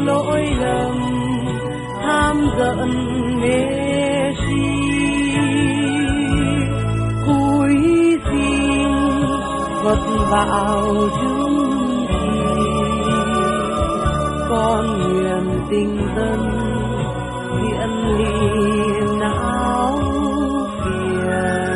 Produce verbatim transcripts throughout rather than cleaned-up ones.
lỗi lầm tham giận mê si, cúi xin vật vào chứng trì, con nguyện tình dân hiện ly não phiền.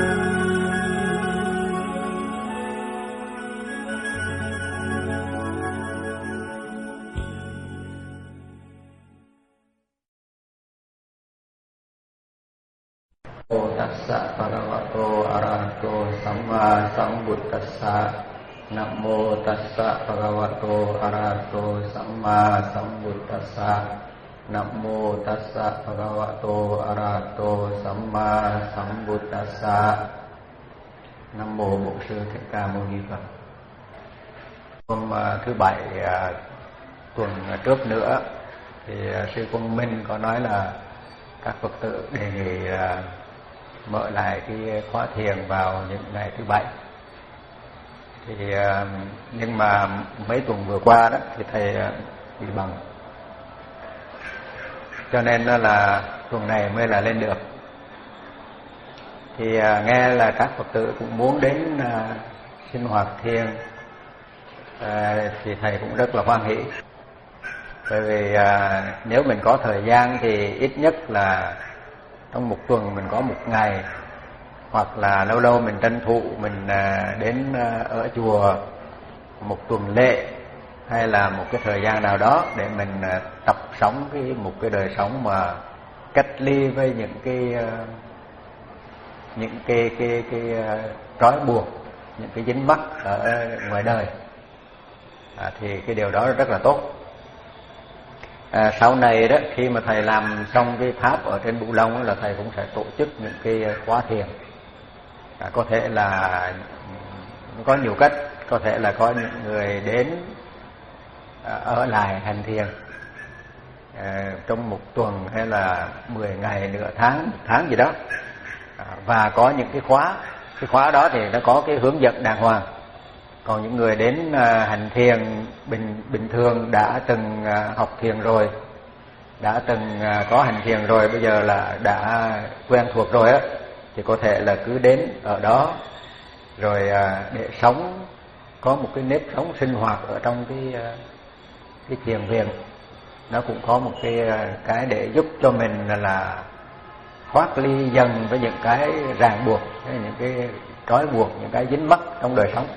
Tassa bhagavato arahato samma sambuddhassa. Namo tassa bhagavato arahato samma sambuddhassa. Namo tassa bhagavato arahato samma sambuddhassa. Nam mô Bổn Sư Thích Ca Mâu Ni Phật. Hôm thứ bảy tuần trước nữa thì sư Quang Minh có nói là các Phật tử đề nghị mở lại cái khóa thiền vào những ngày thứ bảy. Thì nhưng mà mấy tuần vừa qua đó thì thầy bị bận, cho nên là tuần này mới là lên được. Thì nghe là các Phật tử cũng muốn đến sinh hoạt thiền, thì thầy cũng rất là hoan hỷ. Bởi vì nếu mình có thời gian thì ít nhất là trong một tuần mình có một ngày, hoặc là lâu lâu mình tranh thủ mình đến ở chùa một tuần lễ, hay là một cái thời gian nào đó để mình tập sống cái một cái đời sống mà cách ly với những cái những cái cái cái, cái trói buộc, những cái dính mắc ở ngoài đời, à, thì cái điều đó rất là tốt. À, sau này đó, khi mà thầy làm xong cái tháp ở trên Bửu Long là thầy cũng sẽ tổ chức những cái khóa thiền. À, có thể là có nhiều cách, có thể là có những người đến à, ở lại hành thiền à, trong một tuần hay là mười ngày, nửa tháng, một tháng gì đó. À, và có những cái khóa, cái khóa đó thì nó có cái hướng dẫn đàng hoàng. Còn những người đến à, hành thiền bình bình thường đã từng à, học thiền rồi, đã từng à, có hành thiền rồi, bây giờ là đã quen thuộc rồi á, thì có thể là cứ đến ở đó rồi à, để sống, có một cái nếp sống sinh hoạt ở trong cái à, cái thiền viện. Nó cũng có một cái cái để giúp cho mình là, là thoát ly dần với những cái ràng buộc, những cái trói buộc, những cái dính mắc trong đời sống.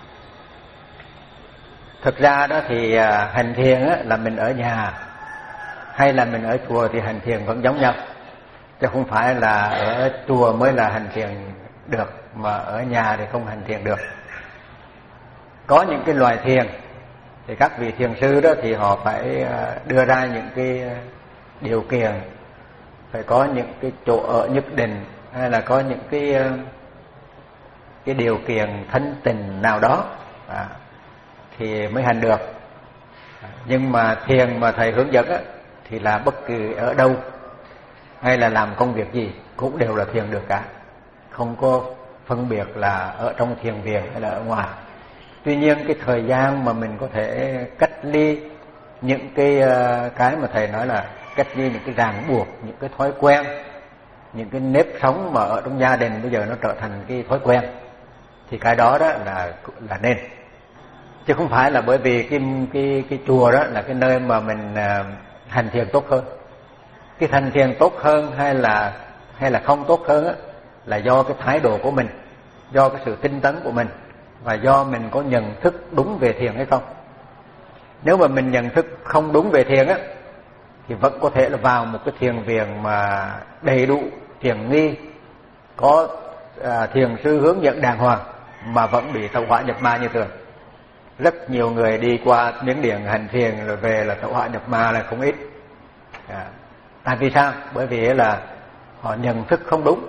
Thực ra đó thì hành thiền á, là mình ở nhà hay là mình ở chùa thì hành thiền vẫn giống nhau, chứ không phải là ở chùa mới là hành thiền được, mà ở nhà thì không hành thiền được. Có những cái loài thiền thì các vị thiền sư đó thì họ phải đưa ra những cái điều kiện, phải có những cái chỗ ở nhất định, hay là có những cái cái điều kiện thanh tịnh nào đó à, thì mới hành được. Nhưng mà thiền mà thầy hướng dẫn á, thì là bất kỳ ở đâu hay là làm công việc gì cũng đều là thiền được cả, không có phân biệt là ở trong thiền viện hay là ở ngoài. Tuy nhiên cái thời gian mà mình có thể cách ly những cái cái mà thầy nói là cách ly những cái ràng buộc, những cái thói quen, những cái nếp sống mà ở trong gia đình bây giờ nó trở thành cái thói quen, thì cái đó đó là là nên. Chứ không phải là bởi vì cái cái cái chùa đó là cái nơi mà mình hành thiền tốt hơn. Cái hành thiền tốt hơn hay là hay là không tốt hơn á, là do cái thái độ của mình, do cái sự tinh tấn của mình, và do mình có nhận thức đúng về thiền hay không. Nếu mà mình nhận thức không đúng về thiền á, thì vẫn có thể là vào một cái thiền viện mà đầy đủ thiền nghi, có à, thiền sư hướng dẫn đàng hoàng, mà vẫn bị tẩu hỏa nhập ma như thường. Rất nhiều người đi qua Miến Điện hành thiền rồi về là tẩu hỏa nhập ma là không ít. À, tại vì sao? Bởi vì là họ nhận thức không đúng.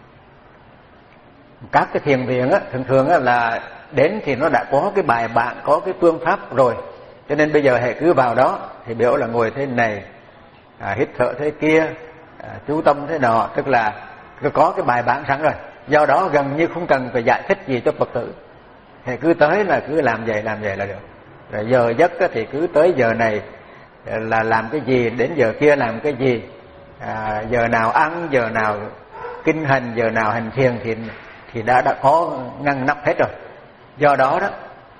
Các cái thiền viện á, thường thường á, là đến thì nó đã có cái bài bản, có cái phương pháp rồi, cho nên bây giờ hệ cứ vào đó thì biểu là ngồi thế này, à, hít thở thế kia, à, chú tâm thế nọ, tức là có cái bài bản sẵn rồi. Do đó gần như không cần phải giải thích gì cho Phật tử, hệ cứ tới là cứ làm vậy làm vậy là được. Rồi giờ giấc thì cứ tới giờ này là làm cái gì, đến giờ kia làm cái gì, à, giờ nào ăn, giờ nào kinh hành, giờ nào hành thiền thì thì đã đã có ngăn nắp hết rồi. Do đó đó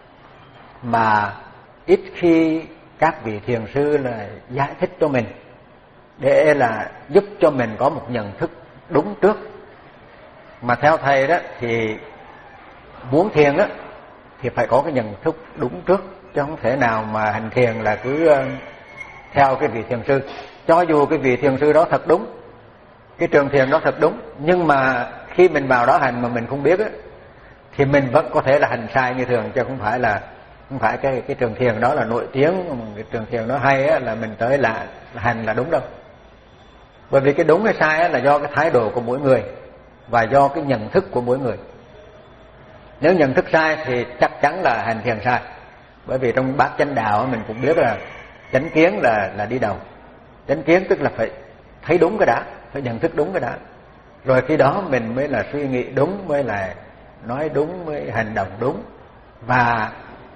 mà ít khi các vị thiền sư là giải thích cho mình để là giúp cho mình có một nhận thức đúng trước. Mà theo thầy đó thì muốn thiền á thì phải có cái nhận thức đúng trước, chứ không thể nào mà hành thiền là cứ theo cái vị thiền sư. Cho dù cái vị thiền sư đó thật đúng, cái trường thiền đó thật đúng, nhưng mà khi mình vào đó hành mà mình không biết á, thì mình vẫn có thể là hành sai như thường, chứ không phải là không phải cái cái trường thiền đó là nổi tiếng, cái trường thiền đó hay á, là mình tới là, là hành là đúng đâu. Bởi vì cái đúng hay sai á, là do cái thái độ của mỗi người và do cái nhận thức của mỗi người. Nếu nhận thức sai thì chắc chắn là hành thiền sai. Bởi vì trong bát chánh đạo mình cũng biết là chánh kiến là là đi đầu. Chánh kiến tức là phải thấy đúng cái đã, phải nhận thức đúng cái đã, rồi khi đó mình mới là suy nghĩ đúng, mới là nói đúng, mới hành động đúng và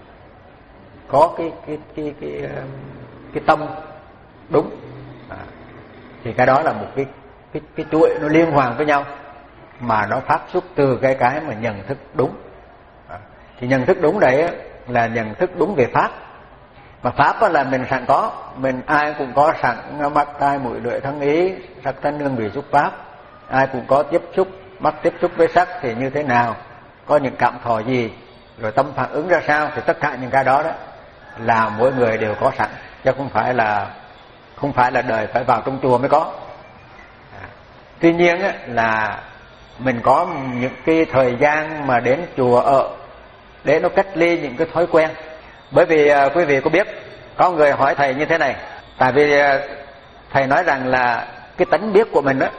có cái cái cái cái cái, cái tâm đúng. À, thì cái đó là một cái cái cái chuỗi nó liên hoàn với nhau mà nó phát xuất từ cái cái mà nhận thức đúng. À, thì nhận thức đúng đấy là nhận thức đúng về pháp. Mà pháp là mình sẵn có, mình ai cũng có sẵn mắt tai mũi lưỡi thân ý, sắc thân hương vị xúc pháp. Ai cũng có tiếp xúc, mắt tiếp xúc với sắc thì như thế nào, có những cảm thọ gì, rồi tâm phản ứng ra sao, thì tất cả những cái đó đó là mỗi người đều có sẵn, chứ không phải là không phải là đời phải vào trong chùa mới có. À, tuy nhiên á, là mình có những cái thời gian mà đến chùa ở để nó cách ly những cái thói quen. Bởi vì uh, quý vị có biết, có người hỏi thầy như thế này, tại vì uh, thầy nói rằng là cái tánh biết của mình đó,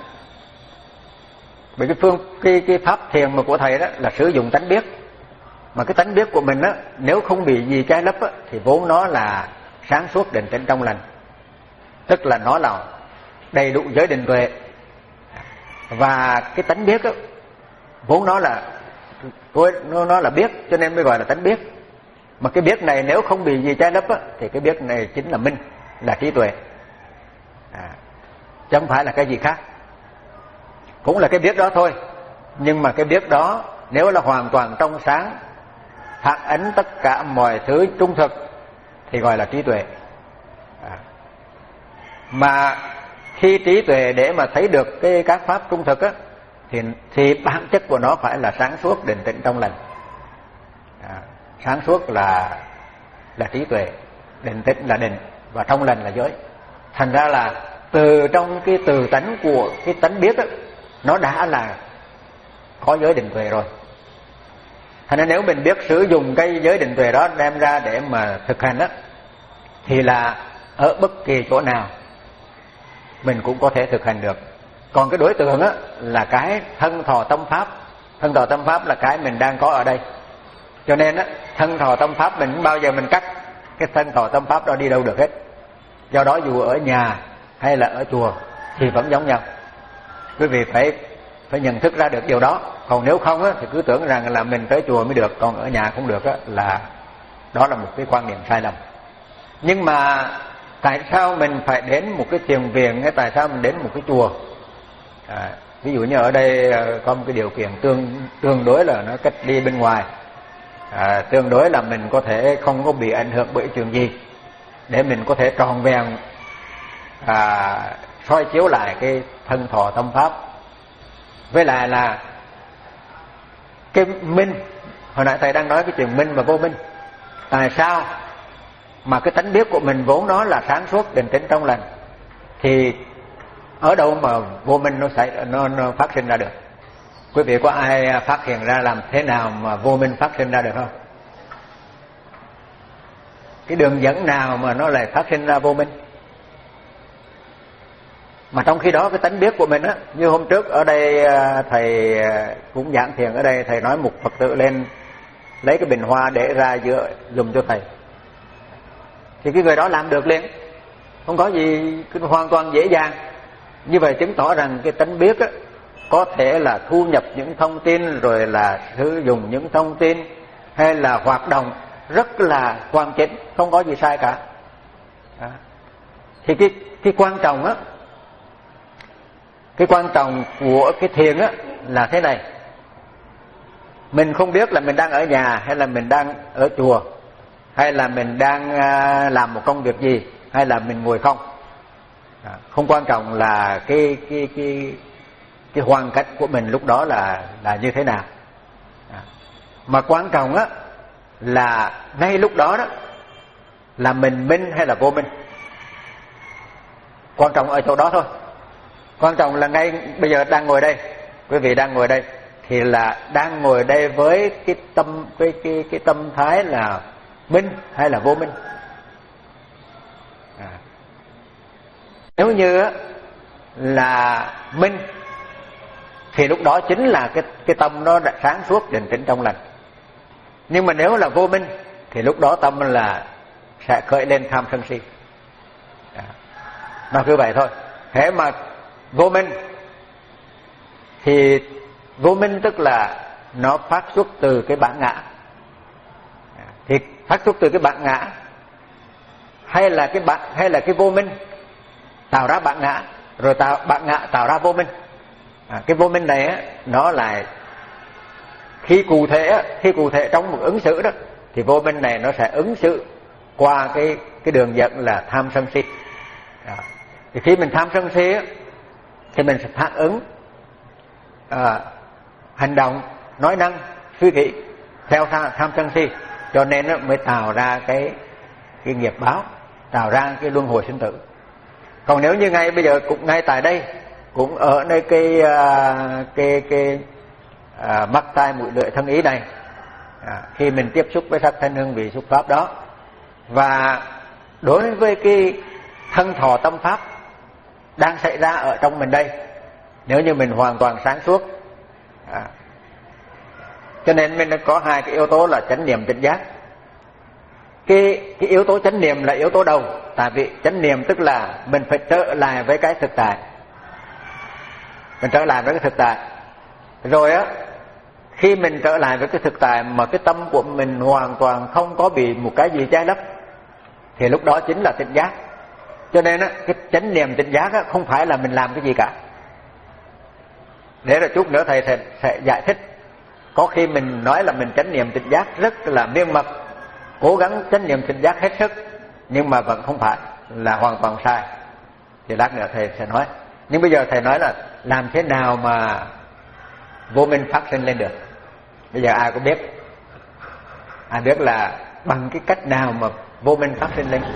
bởi cái phương cái cái pháp thiền mà của thầy đó là sử dụng tánh biết, mà cái tánh biết của mình đó nếu không bị gì che lấp đó, thì vốn nó là sáng suốt định tĩnh trong lành, tức là nó là đầy đủ giới định tuệ. Và cái tánh biết đó vốn nó là nó nó là biết, cho nên mới gọi là tánh biết. Mà cái biết này nếu không bị gì che lấp á, thì cái biết này chính là minh, là trí tuệ, à, chứ không phải là cái gì khác. Cũng là cái biết đó thôi, nhưng mà cái biết đó nếu là hoàn toàn trong sáng, phản ánh tất cả mọi thứ trung thực thì gọi là trí tuệ. À, mà khi trí tuệ để mà thấy được cái các pháp trung thực á, thì thì bản chất của nó phải là sáng suốt định tĩnh trong lành. À, sáng suốt là là trí tuệ, định tĩnh là định, và trong lành là giới. Thành ra là từ trong cái từ tánh của cái tánh biết đó, nó đã là có giới định tuệ rồi. Thành ra nếu mình biết sử dụng cái giới định tuệ đó đem ra để mà thực hành đó, thì là ở bất kỳ chỗ nào mình cũng có thể thực hành được. Còn cái đối tượng á là cái thân thọ tâm pháp. Thân thọ tâm pháp là cái mình đang có ở đây. Cho nên á, thân thọ tâm pháp mình không bao giờ mình cắt cái thân thọ tâm pháp đó đi đâu được hết. Do đó dù ở nhà hay là ở chùa thì vẫn giống nhau. Quý vị phải phải nhận thức ra được điều đó. Còn nếu không á, thì cứ tưởng rằng là mình tới chùa mới được, còn ở nhà không được á, là đó là một cái quan niệm sai lầm. Nhưng mà tại sao mình phải đến một cái thiền viện, hay tại sao mình đến một cái chùa? À, ví dụ như ở đây có một cái điều kiện tương tương đối là nó cách ly bên ngoài, à, tương đối là mình có thể không có bị ảnh hưởng bởi chuyện gì, để mình có thể tròn vẹn à, soi chiếu lại cái thân thọ tâm pháp. Với lại là cái minh, hồi nãy thầy đang nói cái chuyện minh và vô minh. Tại sao mà cái tánh biết của mình vốn nó là sáng suốt định tĩnh trong lành, thì ở đâu mà vô minh nó xảy nó, nó phát sinh ra được? Quý vị có ai phát hiện ra làm thế nào mà vô minh phát sinh ra được không? Cái đường dẫn nào mà nó lại phát sinh ra vô minh? Mà trong khi đó cái tánh biết của mình á, như hôm trước ở đây thầy cũng giảng thiền ở đây, thầy nói một Phật tử lên lấy cái bình hoa để ra giữa dùng cho thầy, thì cái người đó làm được liền, không có gì, hoàn toàn dễ dàng. Như vậy chứng tỏ rằng cái tánh biết á, có thể là thu nhập những thông tin, rồi là sử dụng những thông tin, hay là hoạt động rất là hoàn chỉnh, không có gì sai cả. À, Thì cái cái quan trọng á, cái quan trọng của cái thiền á là thế này. Mình không biết là mình đang ở nhà hay là mình đang ở chùa, hay là mình đang làm một công việc gì, hay là mình ngồi không. À, không quan trọng là cái cái cái cái hoàn cảnh của mình lúc đó là là như thế nào. À, mà quan trọng á là ngay lúc đó đó là mình minh hay là vô minh. Quan trọng ở chỗ đó thôi. Quan trọng là ngay bây giờ đang ngồi đây, quý vị đang ngồi đây thì là đang ngồi đây với cái tâm cái cái cái tâm thái là minh hay là vô minh. À, nếu như là minh thì lúc đó chính là cái cái tâm nó đã sáng suốt định tĩnh trong lành. Nhưng mà nếu là vô minh thì lúc đó tâm là sẽ khởi lên tham sân si. À, nó cứ vậy thôi. Thế mà vô minh thì vô minh tức là nó phát xuất từ cái bản ngã. À, thì phát xuất từ cái bản ngã hay là cái bản hay là cái vô minh tạo ra bản ngã, rồi tạo bản ngã tạo ra vô minh. À, cái vô minh này á, nó là khi cụ thể á, khi cụ thể trong một ứng xử đó thì vô minh này nó sẽ ứng xử qua cái cái đường dẫn là tham sân si. À, thì khi mình tham sân si á, thì mình sẽ phản ứng à, hành động, nói năng, suy nghĩ theo tham, tham sân si, cho nên nó mới tạo ra cái cái nghiệp báo, tạo ra cái luân hồi sinh tử. Còn nếu như ngay bây giờ cũng ngay tại đây, cũng ở nơi cái cái cái, cái à, mắt tai mũi lưỡi thân ý này, à, khi mình tiếp xúc với sắc thanh hương vị xúc pháp đó, và đối với cái thân thọ tâm pháp đang xảy ra ở trong mình đây, nếu như mình hoàn toàn sáng suốt, à, cho nên mình có hai cái yếu tố là chánh niệm tỉnh giác. Cái cái yếu tố chánh niệm là yếu tố đầu, tại vì chánh niệm tức là mình phải trở lại với cái thực tại, mình trở lại với cái thực tại. Rồi á, khi mình trở lại với cái thực tại mà cái tâm của mình hoàn toàn không có bị một cái gì che lấp, thì lúc đó chính là tỉnh giác. Cho nên á, cái chánh niệm tỉnh giác á, không phải là mình làm cái gì cả. Để rồi chút nữa thầy sẽ, sẽ giải thích. Có khi mình nói là mình chánh niệm tỉnh giác rất là miên mật, cố gắng chánh niệm tỉnh giác hết sức, nhưng mà vẫn không phải, là hoàn toàn sai. Thì lát nữa thầy sẽ nói. Nhưng bây giờ thầy nói là làm thế nào mà vô minh phát sinh lên được. Bây giờ ai cũng biết, ai biết là bằng cái cách nào mà vô minh phát sinh lên.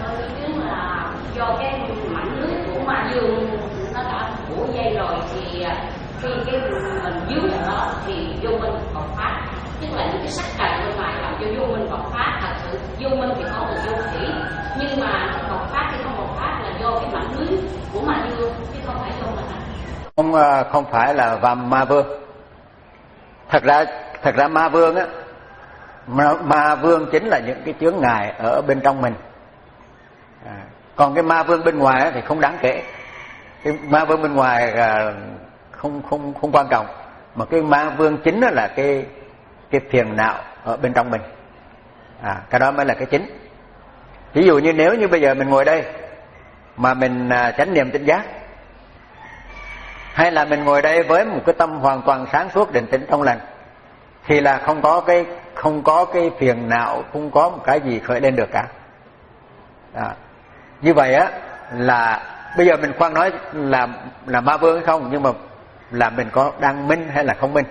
Do cái mảnh lưới của ma dương nó đã phủ dây rồi, thì khi cái mình dướng vào đó thì vô minh bộc phát, tức là những cái sắc trần bên ngoài làm cho vô minh bộc phát. Thật sự vô minh thì có từ vô thủy, nhưng mà bộc phát thì không bộc phát là do cái mảnh lưới của ma dương, chứ không phải do mình. Không không phải là vàm ma vương. Thật ra thật ra ma vương á, ma, ma vương chính là những cái chướng ngại ở bên trong mình. À, còn cái ma vương bên ngoài thì không đáng kể. Cái ma vương bên ngoài không không không quan trọng, mà cái ma vương chính là cái cái phiền não ở bên trong mình. À, cái đó mới là cái chính. Ví dụ như nếu như bây giờ mình ngồi đây mà mình chánh niệm tỉnh giác, hay là mình ngồi đây với một cái tâm hoàn toàn sáng suốt định tĩnh trong lành, thì là không có cái không có cái phiền não, không có một cái gì khởi lên được cả. À, như vậy á là bây giờ mình khoan nói là là ma vương hay không, nhưng mà là mình có đang minh hay là không minh.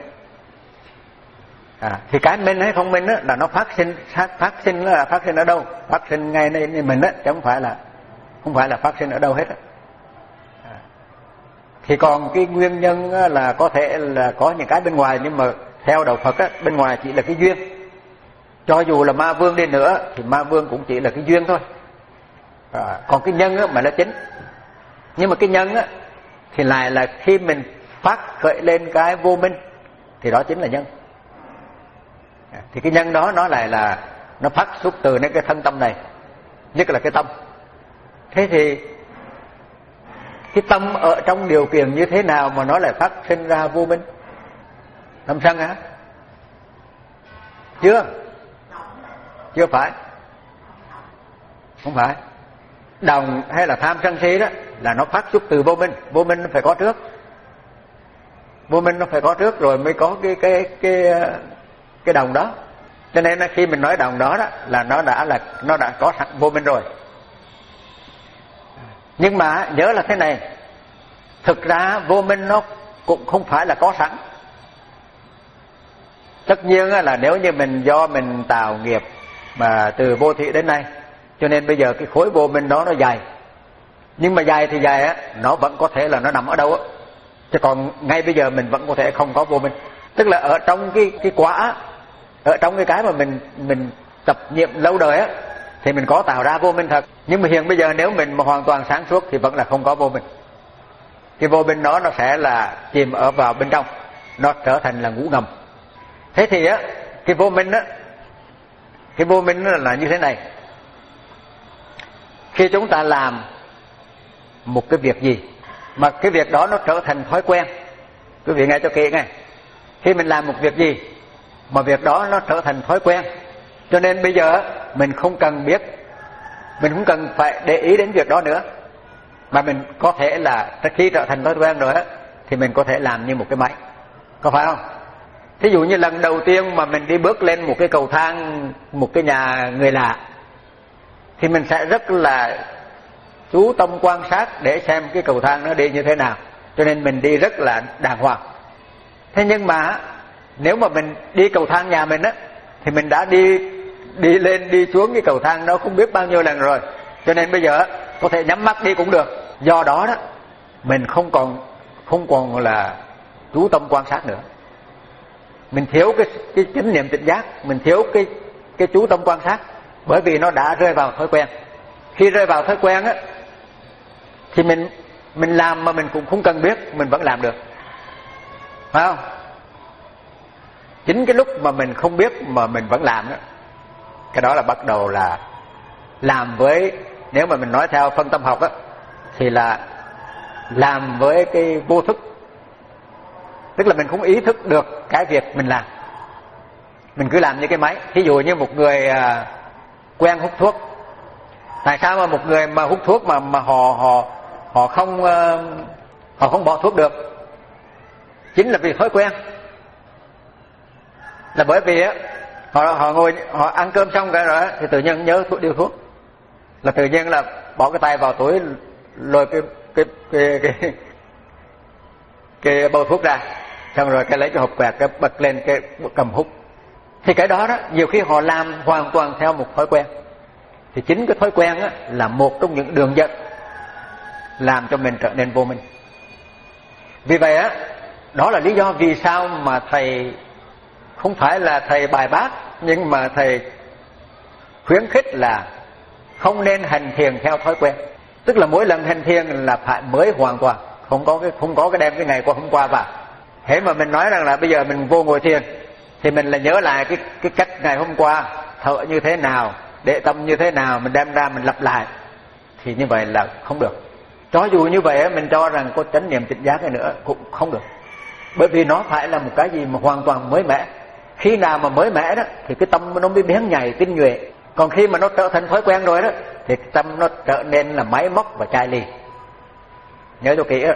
À, thì cái minh hay không minh á là nó phát sinh phát, phát sinh là phát sinh ở đâu? Phát sinh ngay nơi mình á, chứ không phải là không phải là phát sinh ở đâu hết á. À, thì còn cái nguyên nhân là có thể là có những cái bên ngoài, nhưng mà theo đạo Phật á, bên ngoài chỉ là cái duyên. Cho dù là ma vương đi nữa thì ma vương cũng chỉ là cái duyên thôi. À, còn cái nhân á mà nó chính. Nhưng mà cái nhân á thì lại là khi mình phát khởi lên cái vô minh thì đó chính là nhân. À, thì cái nhân đó nó lại là nó phát xuất từ đến cái thân tâm này, nhất là cái tâm. Thế thì cái tâm ở trong điều kiện như thế nào mà nó lại phát sinh ra vô minh? Tâm sân hả? Chưa? Chưa phải. Không phải. Đồng hay là tham sân si đó là nó phát xuất từ vô minh. Vô minh nó phải có trước, vô minh nó phải có trước rồi mới có cái cái cái cái đồng đó. Cho nên khi mình nói đồng đó đó là nó đã là nó đã có sẵn vô minh rồi. Nhưng mà nhớ là thế này, thực ra vô minh nó cũng không phải là có sẵn. Tất nhiên là nếu như mình do mình tạo nghiệp mà từ vô thị đến nay, cho nên bây giờ cái khối vô minh đó nó dày. Nhưng mà dày thì dày á, nó vẫn có thể là nó nằm ở đâu á. Chứ còn ngay bây giờ mình vẫn có thể không có vô minh. Tức là ở trong cái cái quả, ở trong cái cái mà mình mình tập niệm lâu đời á, thì mình có tạo ra vô minh thật. Nhưng mà hiện bây giờ nếu mình mà hoàn toàn sáng suốt thì vẫn là không có vô minh. Cái vô minh đó nó sẽ là chìm ở vào bên trong, nó trở thành là ngủ ngầm. Thế thì á, cái vô minh á, cái vô minh nó là như thế này. Khi chúng ta làm một cái việc gì mà cái việc đó nó trở thành thói quen, quý vị nghe cho kỹ nghe. Khi mình làm một việc gì mà việc đó nó trở thành thói quen, cho nên bây giờ mình không cần biết, mình không cần phải để ý đến việc đó nữa, mà mình có thể là khi trở thành thói quen rồi á, thì mình có thể làm như một cái máy, có phải không? Thí dụ như lần đầu tiên mà mình đi bước lên một cái cầu thang, một cái nhà người lạ, thì mình sẽ rất là chú tâm quan sát để xem cái cầu thang nó đi như thế nào, cho nên mình đi rất là đàng hoàng. Thế nhưng mà nếu mà mình đi cầu thang nhà mình á, thì mình đã đi đi lên đi xuống cái cầu thang đó không biết bao nhiêu lần rồi, cho nên bây giờ có thể nhắm mắt đi cũng được. Do đó đó mình không còn không còn là chú tâm quan sát nữa, mình thiếu cái cái chánh niệm tỉnh giác, mình thiếu cái cái chú tâm quan sát, bởi vì nó đã rơi vào thói quen. Khi rơi vào thói quen á, thì mình mình làm mà mình cũng không cần biết, mình vẫn làm được, phải không? Chính cái lúc mà mình không biết mà mình vẫn làm đó, cái đó là bắt đầu là làm với, nếu mà mình nói theo phân tâm học á, thì là làm với cái vô thức. Tức là mình không ý thức được cái việc mình làm, mình cứ làm như cái máy. Thí dụ như một người à, quen hút thuốc. Tại sao mà một người mà hút thuốc mà mà họ họ họ không uh, họ không bỏ thuốc được? Chính là vì thói quen. Là bởi vì á, họ họ ngồi họ ăn cơm xong cái rồi thì tự nhiên nhớ thuốc, điếu thuốc, là tự nhiên là bỏ cái tay vào túi lôi cái cái cái cái cái, cái bầu thuốc ra, xong rồi cái lấy cái hộp quẹt cái bật lên cái cầm hút. Thì cái đó đó nhiều khi họ làm hoàn toàn theo một thói quen. Thì chính cái thói quen á, là một trong những đường dẫn làm cho mình trở nên vô minh. Vì vậy á, đó là lý do vì sao mà thầy không phải là thầy bài bác, nhưng mà thầy khuyến khích là không nên hành thiền theo thói quen. Tức là mỗi lần hành thiền là phải mới hoàn toàn, không có cái không có cái đem cái ngày qua hôm qua vào. Thế mà mình nói rằng là bây giờ mình vô ngồi thiền thì mình là nhớ lại cái cái cách ngày hôm qua thở như thế nào, để tâm như thế nào, mình đem ra mình lặp lại, thì như vậy là không được. Cho dù như vậy mình cho rằng có chánh niệm tỉnh giác này nữa cũng không được, bởi vì nó phải là một cái gì mà hoàn toàn mới mẻ. Khi nào mà mới mẻ đó thì cái tâm nó mới bén nhạy tinh nhuệ. Còn khi mà nó trở thành thói quen rồi đó thì cái tâm nó trở nên là máy móc và chai lì. Nhớ cho kỹ á.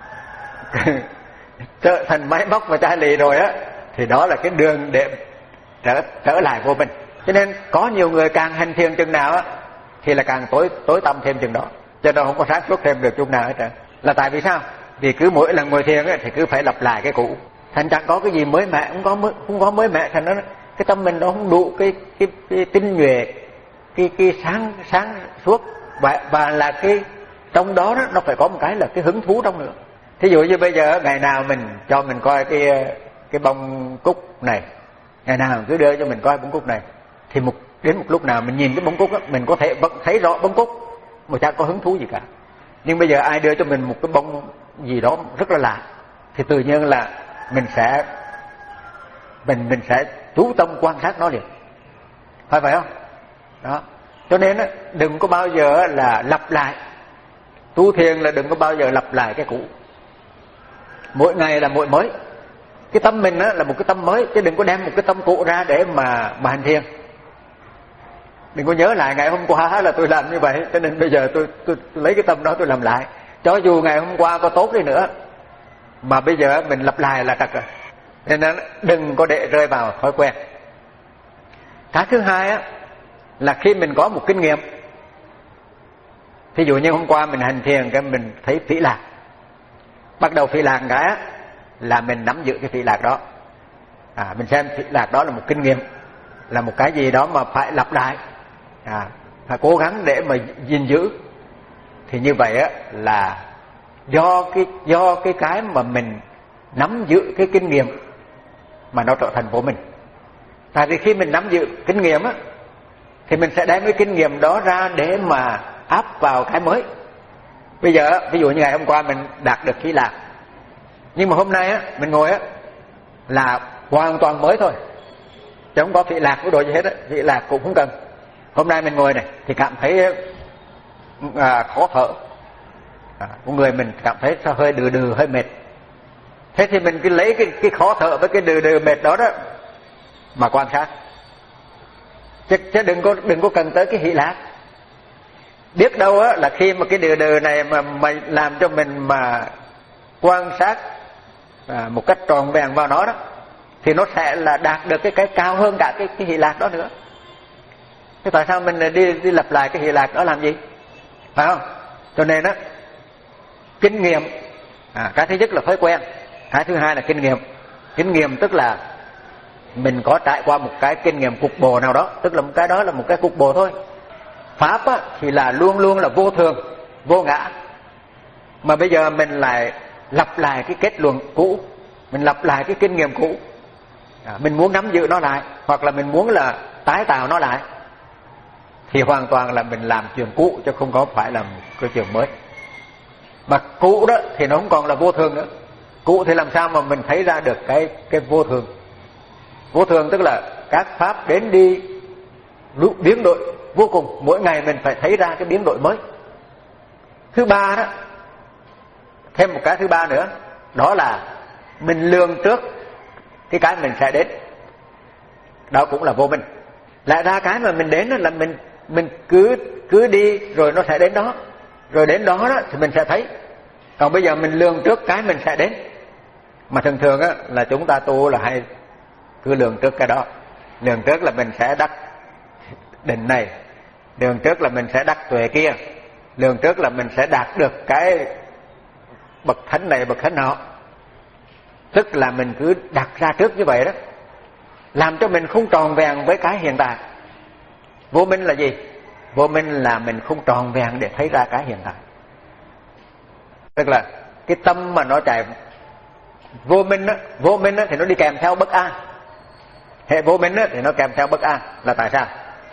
Trở thành máy móc và chai lì rồi á, thì đó là cái đường để trở trở lại vô minh. Cho nên có nhiều người càng hành thiền chừng nào á thì là càng tối tối tăm thêm chừng đó, cho nên không có sáng suốt thêm được chút nào hết trơn. Là tại vì sao? Vì cứ mỗi lần ngồi thiền ấy, thì cứ phải lặp lại cái cũ, thành chẳng có cái gì mới mẻ, không có mới, không có mới mẻ, thành nó cái tâm mình nó không đủ cái cái, cái tinh nhuệ, cái cái sáng sáng suốt, và và là cái trong đó, đó nó phải có một cái là cái hứng thú trong nữa. Thí dụ như bây giờ ngày nào mình cho mình coi cái cái bông cúc này, ngày nào cứ đưa cho mình coi bông cúc này, thì một đến một lúc nào mình nhìn cái bông cúc đó, mình có thể vẫn thấy rõ bông cúc mà chẳng có hứng thú gì cả. Nhưng bây giờ ai đưa cho mình một cái bông gì đó rất là lạ, thì tự nhiên là mình sẽ mình mình sẽ chú tâm quan sát nó liền, phải phải không? Đó. Cho nên đừng có bao giờ là lặp lại. Tu thiền là đừng có bao giờ lặp lại cái cũ. Mỗi ngày là mỗi mới. Cái tâm mình là một cái tâm mới, chứ đừng có đem một cái tâm cũ ra để mà mà hành thiền. đừng có nhớ lại ngày hôm qua là tôi làm như vậy, cho nên bây giờ tôi, tôi, tôi lấy cái tâm đó tôi làm lại. Cho dù ngày hôm qua có tốt đi nữa, mà bây giờ mình lặp lại là trật rồi. Nên đừng có để rơi vào thói quen. Cái thứ hai á, là khi mình có một kinh nghiệm, thí dụ như hôm qua mình hành thiền cái mình thấy phỉ lạc, bắt đầu phỉ lạc cái á, là mình nắm giữ cái phỉ lạc đó. À, mình xem phỉ lạc đó là một kinh nghiệm, là một cái gì đó mà phải lặp lại, à, phải cố gắng để mà gìn giữ. Thì như vậy á, là do cái do cái cái mà mình nắm giữ cái kinh nghiệm mà nó trở thành của mình. Tại vì khi mình nắm giữ kinh nghiệm á, thì mình sẽ đem cái kinh nghiệm đó ra để mà áp vào cái mới. Bây giờ ví dụ như ngày hôm qua mình đạt được khí lạc, nhưng mà hôm nay á mình ngồi á là hoàn toàn mới thôi, chứ không có phỉ lạc của đồ gì hết á, phỉ lạc cũng không cần. Hôm nay mình ngồi này thì cảm thấy à, khó thở, à, con người mình cảm thấy sao hơi đừ đừ hơi mệt. Thế thì mình cứ lấy cái, cái khó thở với cái đừ đừ mệt đó đó mà quan sát, chứ, chứ đừng có đừng có cần tới cái hỷ lạc. Biết đâu á là khi mà cái đừ đừ này mà, mà làm cho mình mà quan sát à, một cách tròn vẹn vào nó đó, thì nó sẽ là đạt được cái cái cao hơn cả cái cái hỷ lạc đó nữa. Thế tại sao mình đi đi lặp lại cái hỷ lạc đó làm gì, phải không? Cho nên á, kinh nghiệm, à, cái thứ nhất là thói quen, cái thứ hai là kinh nghiệm. Kinh nghiệm tức là mình có trải qua một cái kinh nghiệm cục bộ nào đó, tức là một cái đó là một cái cục bộ thôi. Pháp á, thì là luôn luôn là vô thường, vô ngã. Mà bây giờ mình lại lặp lại cái kết luận cũ, mình lặp lại cái kinh nghiệm cũ, à, mình muốn nắm giữ nó lại, hoặc là mình muốn là tái tạo nó lại, thì hoàn toàn là mình làm chuyện cũ, chứ không có phải là một cái chuyện mới. Mà cũ đó thì nó không còn là vô thường nữa. Cũ thì làm sao mà mình thấy ra được cái cái vô thường. Vô thường tức là các pháp đến đi biến đổi vô cùng, mỗi ngày mình phải thấy ra cái biến đổi mới. Thứ ba đó, thêm một cái thứ ba nữa, đó là mình lường trước cái cái mình sẽ đến, đó cũng là vô minh. Lại ra cái mà mình đến là mình mình cứ cứ đi rồi nó sẽ đến đó, rồi đến đó đó thì mình sẽ thấy. Còn bây giờ mình lường trước cái mình sẽ đến, mà thường thường á là chúng ta tu là hay cứ lường trước cái đó. Lường trước là mình sẽ đắc định này, lường trước là mình sẽ đắc tuệ kia, lường trước là mình sẽ đạt được cái bậc thánh này bậc thánh nọ. Tức là mình cứ đặt ra trước như vậy đó, làm cho mình không tròn vẹn với cái hiện tại. Vô minh là gì? Vô minh là mình không tròn vẹn để thấy ra cái hiện tại. Tức là cái tâm mà nó chạy vô minh á, vô minh á thì nó đi kèm theo bất an. Hệ vô minh á thì nó kèm theo bất an. Là tại sao?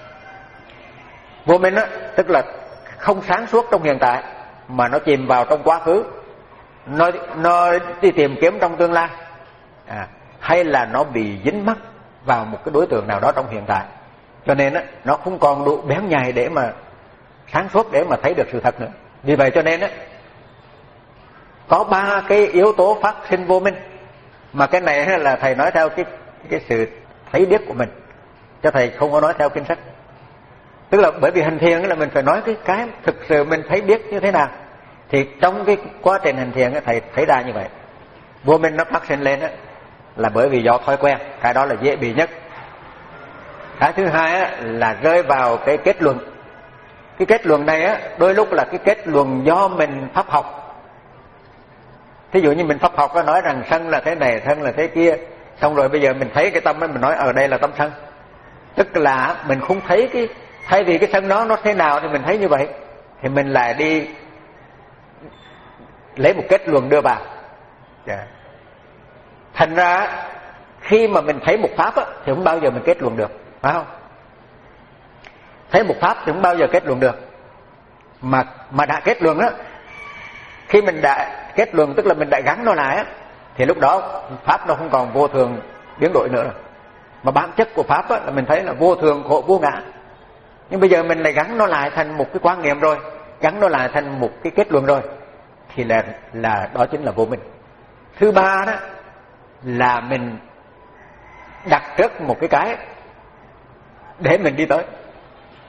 Vô minh á tức là không sáng suốt trong hiện tại, mà nó chìm vào trong quá khứ, nó nó đi tìm kiếm trong tương lai, à, hay là nó bị dính mắc vào một cái đối tượng nào đó trong hiện tại. Cho nên á nó không còn đủ bén nhạy để mà sáng suốt để mà thấy được sự thật nữa. Vì vậy cho nên á có ba cái yếu tố phát sinh vô minh, mà cái này là thầy nói theo cái cái sự thấy biết của mình, cho thầy không có nói theo kinh sách. Tức là bởi vì hành thiền là mình phải nói cái cái thực sự mình thấy biết như thế nào. Thì trong cái quá trình hành thiền thầy thấy ra như vậy. Vô minh nó phát sinh lên đó, là bởi vì do thói quen, cái đó là dễ bị nhất. Cái thứ hai á, là rơi vào cái kết luận. Cái kết luận này á, đôi lúc là cái kết luận do mình pháp học. Thí dụ như mình pháp học nó nói rằng sân là thế này, thân là thế kia, xong rồi bây giờ mình thấy cái tâm ấy, mình nói ở đây là tâm sân. Tức là mình không thấy cái, thay vì cái sân đó nó thế nào thì mình thấy như vậy, thì mình lại đi lấy một kết luận đưa vào. Yeah. Thành ra khi mà mình thấy một pháp á, thì không bao giờ mình kết luận được, phải không? Thấy một pháp thì không bao giờ kết luận được. Mà mà đã kết luận á, khi mình đã kết luận tức là mình đã gắn nó lại á, thì lúc đó pháp nó không còn vô thường biến đổi nữa rồi. Mà bản chất của pháp á, là mình thấy là vô thường khổ vô ngã. Nhưng bây giờ mình lại gắn nó lại thành một cái quan niệm rồi, gắn nó lại thành một cái kết luận rồi, thì là là đó chính là vô minh. Thứ ba đó là mình đặt trước một cái cái để mình đi tới.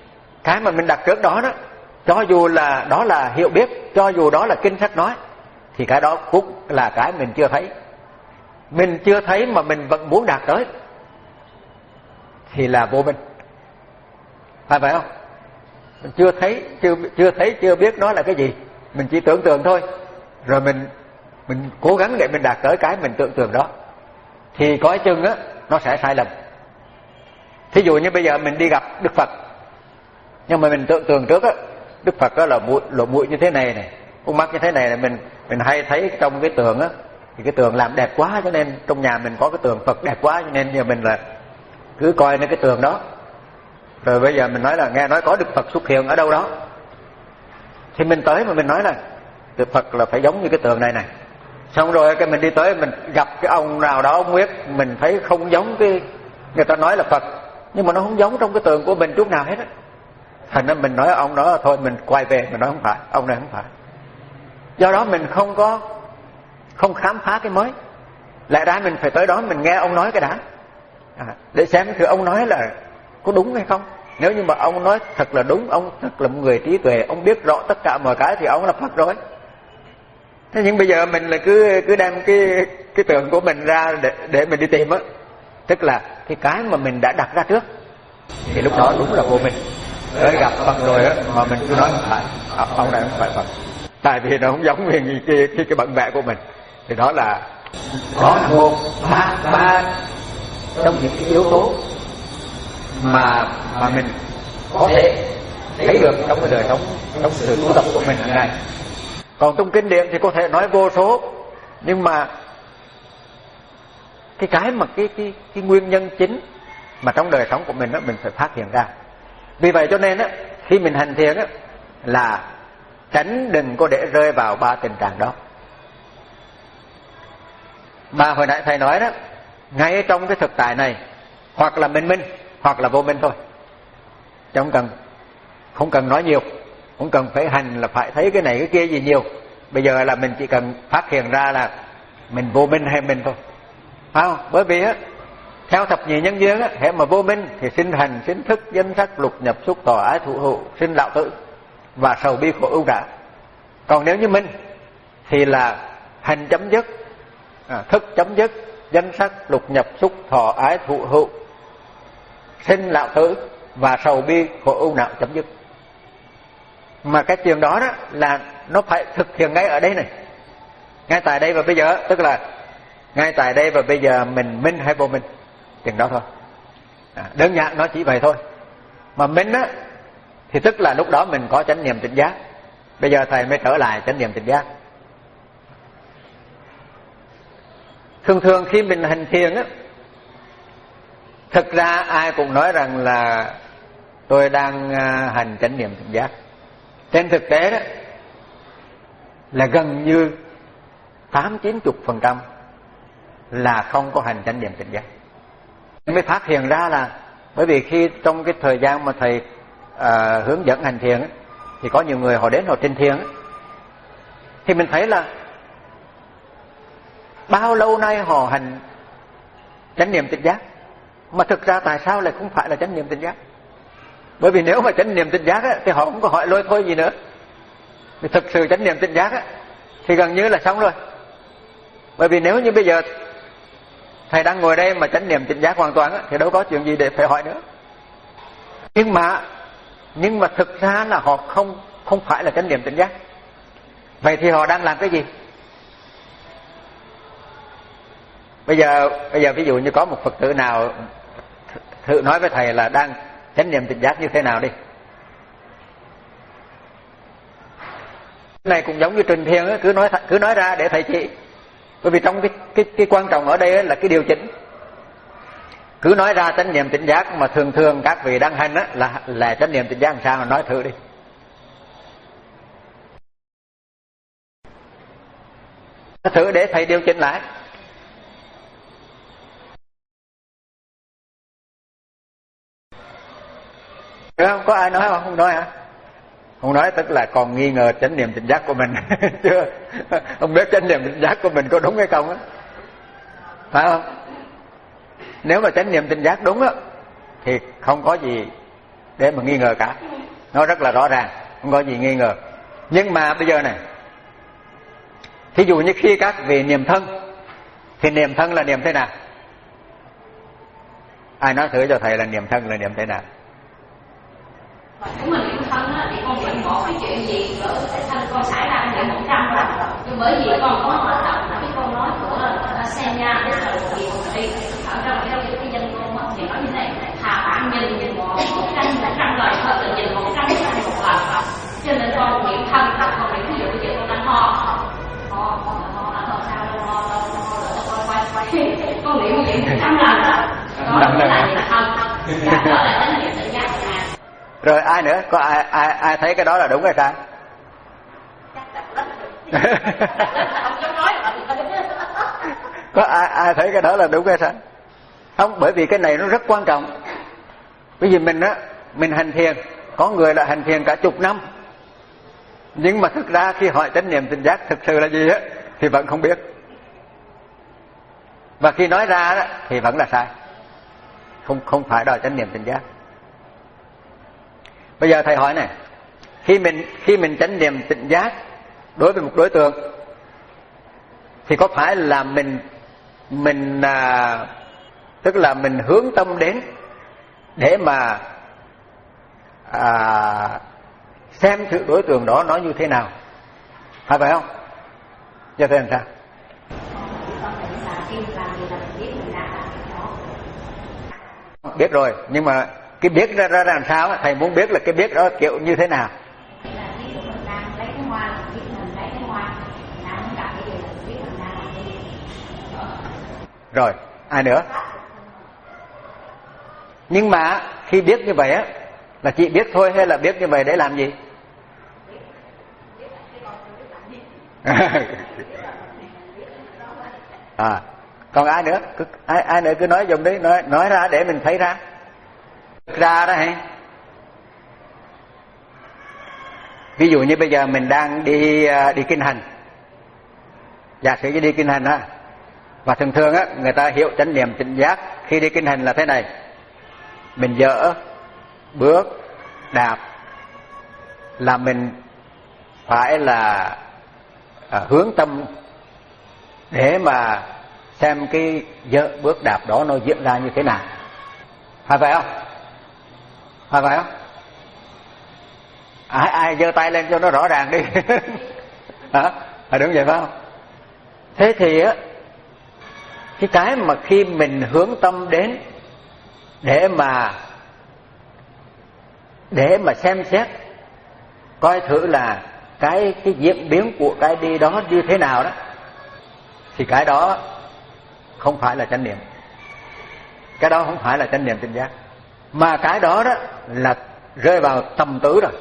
cái mà mình đặt trước đó đó, cho dù là đó là hiểu biết, cho dù đó là kinh sách nói, thì cái đó cũng là cái mình chưa thấy. Mình chưa thấy mà mình vẫn muốn đạt tới thì là vô minh, phải phải không? Mình chưa thấy, chưa chưa thấy, chưa biết nó là cái gì, mình chỉ tưởng tượng thôi, rồi mình mình cố gắng để mình đạt tới cái mình tưởng tượng đó, thì có chừng á nó sẽ sai lầm. Thí dụ như bây giờ mình đi gặp Đức Phật, nhưng mà mình tưởng tượng trước á, Đức Phật đó là mũi, lỗ mũi như thế này này, con mắt như thế này này, mình mình hay thấy trong cái tường á, thì cái tường làm đẹp quá, cho nên trong nhà mình có cái tường Phật đẹp quá, cho nên giờ mình là cứ coi lên cái tường đó. Rồi bây giờ mình nói là nghe nói có Đức Phật xuất hiện ở đâu đó, thì mình tới mà mình nói là Đức Phật là phải giống như cái tường này này. Xong rồi cái mình đi tới mình gặp cái ông nào đó, ông Nguyết, mình thấy không giống cái người ta nói là Phật, nhưng mà nó không giống trong cái tường của mình chút nào hết á. Thành ra mình nói ông đó thôi, mình quay về mình nói không phải, ông này không phải. Do đó mình không có không khám phá cái mới, lẽ ra mình phải tới đó mình nghe ông nói cái đã, à, để xem thử ông nói là có đúng hay không. Nếu như mà ông nói thật là đúng, ông thật là một người trí tuệ, ông biết rõ tất cả mọi cái, thì ông là Phật rồi. Thế nhưng bây giờ mình là cứ cứ đem cái cái tưởng của mình ra để để mình đi tìm á, tức là cái cái mà mình đã đặt ra trước, thì lúc đó đúng là vô minh. Tới gặp Phật rồi á mà mình cứ nói không phải, à, ông này không phải Phật, tại vì nó không giống như cái cái cái bản vẽ của mình. Thì đó là có một ba ba trong những cái yếu tố mà mà mình có thể thấy được trong cái đời sống, trong sự tu tập của mình hàng ngày. Còn trong kinh điển thì có thể nói vô số, nhưng mà cái cái mà cái cái cái nguyên nhân chính mà trong đời sống của mình đó, mình phải phát hiện ra. Vì vậy cho nên á, khi mình hành thiền á, là tránh đừng có để rơi vào ba tình trạng đó. Mà hồi nãy thầy nói đó, ngay trong cái thực tại này, hoặc là minh minh, hoặc là vô minh thôi. Chứ không cần, không cần nói nhiều, không cần phải hành là phải thấy cái này cái kia gì nhiều. Bây giờ là mình chỉ cần phát hiện ra là mình vô minh hay minh thôi, phải không? Bởi vì á, theo thập nhị nhân duyên á, hễ mà vô minh thì sinh hành, sinh thức, danh sắc, lục nhập, xúc thọ, ái thụ hữu, sinh lão tử và sầu bi khổ ưu đả. Còn nếu như minh thì là hành chấm dứt, à, thức chấm dứt, danh sắc, lục nhập, xúc thọ, ái thụ hữu, sinh lão tử và sầu bi khổ ưu não chấm dứt. Mà cái chuyện đó đó là nó phải thực hiện ngay ở đây này, ngay tại đây và bây giờ, tức là ngay tại đây và bây giờ mình minh hay vô minh, chừng đó thôi. À, đơn giản nó chỉ vậy thôi. Mà minh á thì tức là lúc đó mình có chánh niệm tỉnh giác. Bây giờ thầy mới trở lại chánh niệm tỉnh giác. Thường thường khi mình hành thiền á, thực ra ai cũng nói rằng là tôi đang hành chánh niệm tỉnh giác. Trên thực tế đó là gần như tám chín chục phần trăm là không có hành chánh niệm tỉnh giác. Mới phát hiện ra là bởi vì khi trong cái thời gian mà thầy à, hướng dẫn hành thiền thì có nhiều người họ đến họ trình thiền, thì mình thấy là bao lâu nay họ hành chánh niệm tỉnh giác, mà thực ra tại sao lại không phải là chánh niệm tỉnh giác? Bởi vì nếu mà chánh niệm tỉnh giác á, thì họ không có hỏi lôi thôi gì nữa. Vì thực sự chánh niệm tỉnh giác á, thì gần như là xong rồi. Bởi vì nếu như bây giờ thầy đang ngồi đây mà chánh niệm tỉnh giác hoàn toàn á, thì đâu có chuyện gì để phải hỏi nữa. Nhưng mà nhưng mà thực ra là họ không không phải là chánh niệm tỉnh giác. Vậy thì họ đang làm cái gì? Bây giờ bây giờ ví dụ như có một Phật tử nào thử nói với thầy là đang chánh niệm tỉnh giác như thế nào đi. Cái này cũng giống như trình thiền á, cứ nói cứ nói ra để thầy chỉ. Bởi vì trong cái cái cái quan trọng ở đây là cái điều chỉnh. Cứ nói ra chánh niệm tỉnh giác mà thường thường các vị đang hành á là là chánh niệm tỉnh giác làm sao, mà nói thử đi. Thử để thầy điều chỉnh lại. Được không? Có ai nói không? Không nói hả? Không nói tức là còn nghi ngờ chánh niệm tỉnh giác của mình. Chưa, không biết chánh niệm tỉnh giác của mình có đúng hay không á, phải không? Nếu mà chánh niệm tỉnh giác đúng á thì không có gì để mà nghi ngờ cả. nó rất là rõ ràng, không có gì nghi ngờ. Nhưng mà bây giờ này, thí dụ như khi các vị niệm thân, thì niệm thân là niệm thế nào? Ai nói thử cho thầy là niệm thân là niệm thế nào? Nếu mà niệm thân á, thì con niệm một cái chuyện gì ở cái thân con xảy ra niệm một trăm rồi. Nhưng bởi vì con có hoạt động cái câu nói của Senya để là một điều đi ở trong cái cái dân ngôn á, thì nói như này: thà bạn nhìn nhìn một một trăm một trăm lời hơn là nhìn một trăm lần một lần. Cho nên con niệm thân, con niệm ví dụ bây giờ con đang ho ho ho ho ho sao đâu ho ho ho quay quay con niệm như vậy một trăm lần đó. Đó là niệm thân. Đó là chánh niệm tự giác. Rồi ai nữa? Có ai ai ai thấy cái đó là đúng hay sai? Có ai ai thấy cái đó là đúng hay sai? Không, bởi vì cái này nó rất quan trọng. Bởi vì mình á, mình hành thiền, có người là hành thiền cả chục năm, nhưng mà thực ra khi hỏi chánh niệm tỉnh giác thực sự là gì á thì vẫn không biết. Và khi nói ra đó thì vẫn là sai. Không không phải đó chánh niệm tỉnh giác. Bây giờ thầy hỏi này, khi mình khi mình chánh niệm tỉnh giác đối với một đối tượng thì có phải là mình mình à, tức là mình hướng tâm đến để mà à, xem thử đối tượng đó nó như thế nào, phải phải không? Giờ thầy làm sao? Biết rồi, nhưng mà cái biết ra ra làm sao? Thầy muốn biết là cái biết đó kiểu như thế nào. Rồi, ai nữa? Nhưng mà khi biết như vậy á, là chị biết thôi hay là biết như vậy để làm gì? À, còn ai nữa? Cứ, ai, ai nữa cứ nói dùm đi, nói, nói ra để mình thấy ra. Ra đó hay. Ví dụ như bây giờ mình đang đi đi kinh hành. Giả sử như đi kinh hành á, và thường thường á người ta hiểu chánh niệm tỉnh giác khi đi kinh hành là thế này: mình dỡ, bước, đạp là mình phải là à, hướng tâm để mà xem cái dỡ bước đạp đó nó diễn ra như thế nào, phải vậy không? Phải vậy không? Ai ai giơ tay lên cho nó rõ ràng đi. Hả? Phải đúng vậy phải không? Thế thì á, cái cái mà khi mình hướng tâm đến để mà để mà xem xét coi thử là cái cái diễn biến của cái đi đó như thế nào đó, thì cái đó không phải là chánh niệm. Cái đó không phải là chánh niệm tỉnh giác, mà cái đó đó là rơi vào tầm tứ rồi.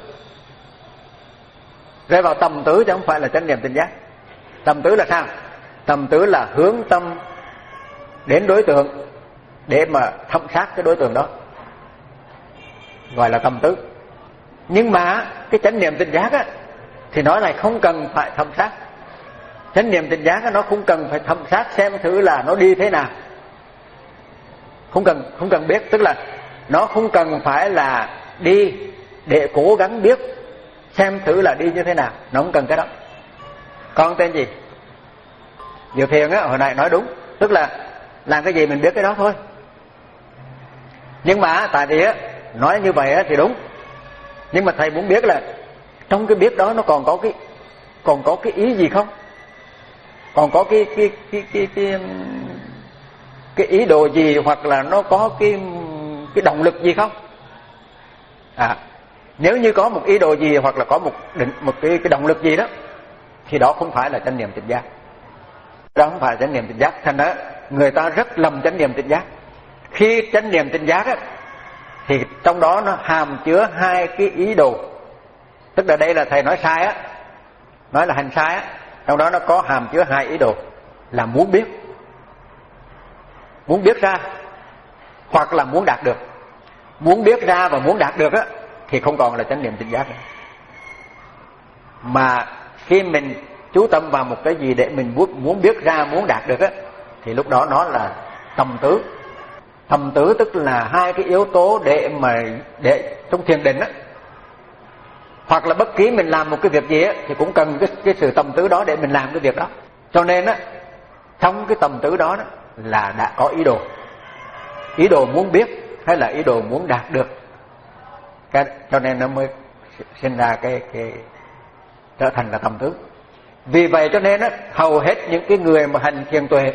Rơi vào tầm tứ chứ không phải là chánh niệm tỉnh giác. Tầm tứ là sao? Tầm tứ là hướng tâm đến đối tượng để mà thăm sát cái đối tượng đó, gọi là tầm tứ. Nhưng mà cái chánh niệm tỉnh giác á thì nó lại không cần phải thăm sát. Chánh niệm tỉnh giác á, nó không cần phải thăm sát xem thử là nó đi thế nào, không cần không cần biết, tức là nó không cần phải là đi để cố gắng biết xem thử là đi như thế nào, nó không cần cái đó. Con tên gì? Diệu Thiền á, hồi nãy nói đúng, tức là làm cái gì mình biết cái đó thôi. Nhưng mà tại vì á nói như vậy á thì đúng, nhưng mà thầy muốn biết là trong cái biết đó nó còn có cái còn có cái ý gì không, còn có cái cái cái cái cái, cái ý đồ gì, hoặc là nó có cái cái động lực gì không? À, nếu như có một ý đồ gì hoặc là có một định, một cái cái động lực gì đó thì đó không phải là chánh niệm tỉnh giác. Đó không phải là chánh niệm tỉnh giác. Thành ra người ta rất lầm chánh niệm tỉnh giác. Khi chánh niệm tỉnh giác á, thì trong đó nó hàm chứa hai cái ý đồ. Tức là đây là thầy nói sai á, nói là hành sai á, trong đó nó có hàm chứa hai ý đồ là muốn biết, muốn biết ra, hoặc là muốn đạt được. Muốn biết ra và muốn đạt được á thì không còn là chánh niệm tỉnh giác nữa. Mà khi mình chú tâm vào một cái gì để mình muốn biết ra, muốn đạt được á, thì lúc đó nó là tầm tứ. Tầm tứ tức là hai cái yếu tố để mà để trong thiền định á, hoặc là bất kỳ mình làm một cái việc gì á, thì cũng cần cái, cái sự tâm tứ đó để mình làm cái việc đó. Cho nên á, trong cái tâm tứ đó, đó là đã có ý đồ, ý đồ muốn biết hay là ý đồ muốn đạt được. Cái, cho nên nó mới sinh ra cái cái trở thành là tâm tứ. Vì vậy cho nên á, hầu hết những cái người mà hành thiền tuệ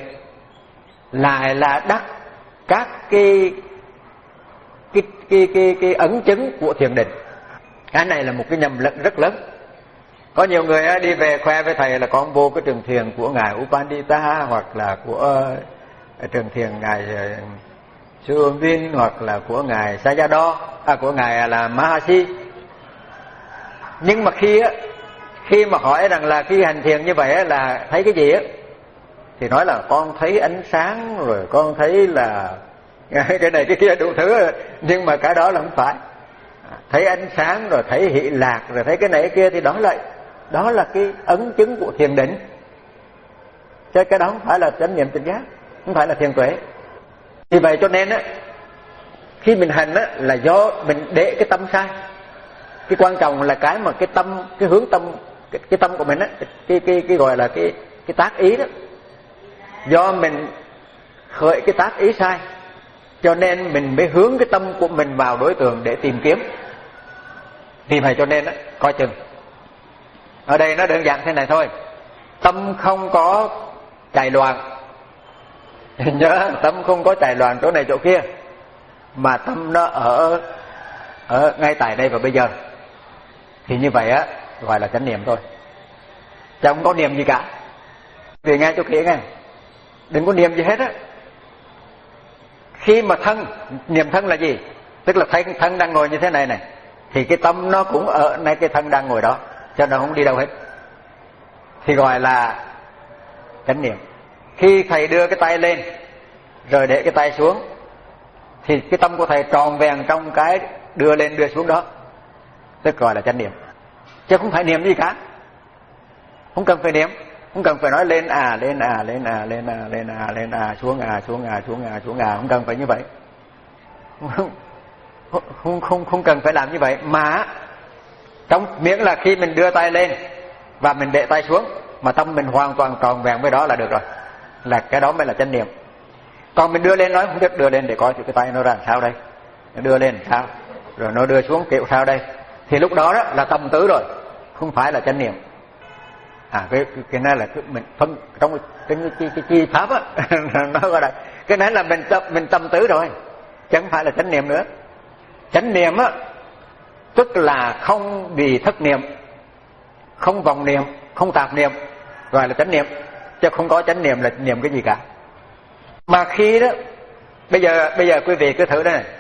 lại là đắc các cái cái cái cái cái ấn chứng của thiền định. Cái này là một cái nhầm lẫn rất lớn. Có nhiều người á, đi về khoe với thầy là con vô cái trường thiền của ngài Upandita, hoặc là của uh, trường thiền ngài uh, Surin, hoặc là của ngài Sayadaw, à, của ngài là Mahasi. Nhưng mà khi á, khi mà hỏi rằng là khi hành thiền như vậy á, là thấy cái gì á, thì nói là con thấy ánh sáng, rồi con thấy là cái này cái kia đủ thứ. Nhưng mà cái đó là không phải. Thấy ánh sáng rồi thấy hỷ lạc rồi thấy cái này cái kia thì đó lại đó là cái ấn chứng của thiền định, chứ cái đó không phải là chánh niệm tỉnh giác, không phải là thiền tuệ. Vì vậy cho nên á, khi mình hành á, là do mình để cái tâm sai. Cái quan trọng là cái mà cái tâm, cái hướng tâm, cái, cái tâm của mình á, cái cái cái gọi là cái cái tác ý đó, do mình khởi cái tác ý sai, cho nên mình mới hướng cái tâm của mình vào đối tượng để tìm kiếm. Vì vậy cho nên á, coi chừng. Ở đây nó đơn giản thế này thôi. Tâm không có chạy loạn. Nhớ, tâm không có chạy loạn chỗ này chỗ kia, mà tâm nó ở ở ngay tại đây và bây giờ. Thì như vậy á, gọi là chánh niệm thôi. Chứ không có niệm gì cả. Vì nghe chỗ kia nghe, đừng có niệm gì hết á. Khi mà thân, niệm thân là gì? Tức là thân, thân đang ngồi như thế này này, thì cái tâm nó cũng ở ngay cái thân đang ngồi đó, cho nó không đi đâu hết. Thì gọi là chánh niệm. Khi thầy đưa cái tay lên rồi để cái tay xuống, thì cái tâm của thầy tròn vẹn trong cái đưa lên đưa xuống đó, tức gọi là chánh niệm. Chứ không phải niệm gì cả. Không cần phải niệm, không cần phải nói lên à lên à lên à lên à lên à lên à xuống à xuống à xuống à xuống à, không cần phải như vậy. Không không không không cần phải làm như vậy, mà trong miễn là khi mình đưa tay lên và mình để tay xuống mà tâm mình hoàn toàn tròn vẹn với đó là được rồi, là cái đó mới là chánh niệm. Còn mình đưa lên nói không biết đưa lên để coi cái tay nó ra làm sao đây, nó đưa lên sao, rồi nó đưa xuống kiểu sao đây, thì lúc đó đó là tâm tứ rồi, không phải là chánh niệm. À cái cái này là cái mình phân trong cái cái cái, cái chi pháp á, nó gọi là cái này là mình tâm mình tâm tứ rồi, chứ không phải là chánh niệm nữa. Chánh niệm á, tức là không bị thất niệm, không vọng niệm, không tạp niệm, gọi là chánh niệm. Chứ không có chánh niệm là niệm cái gì cả. Mà khi đó, bây giờ bây giờ quý vị cứ thử đây này,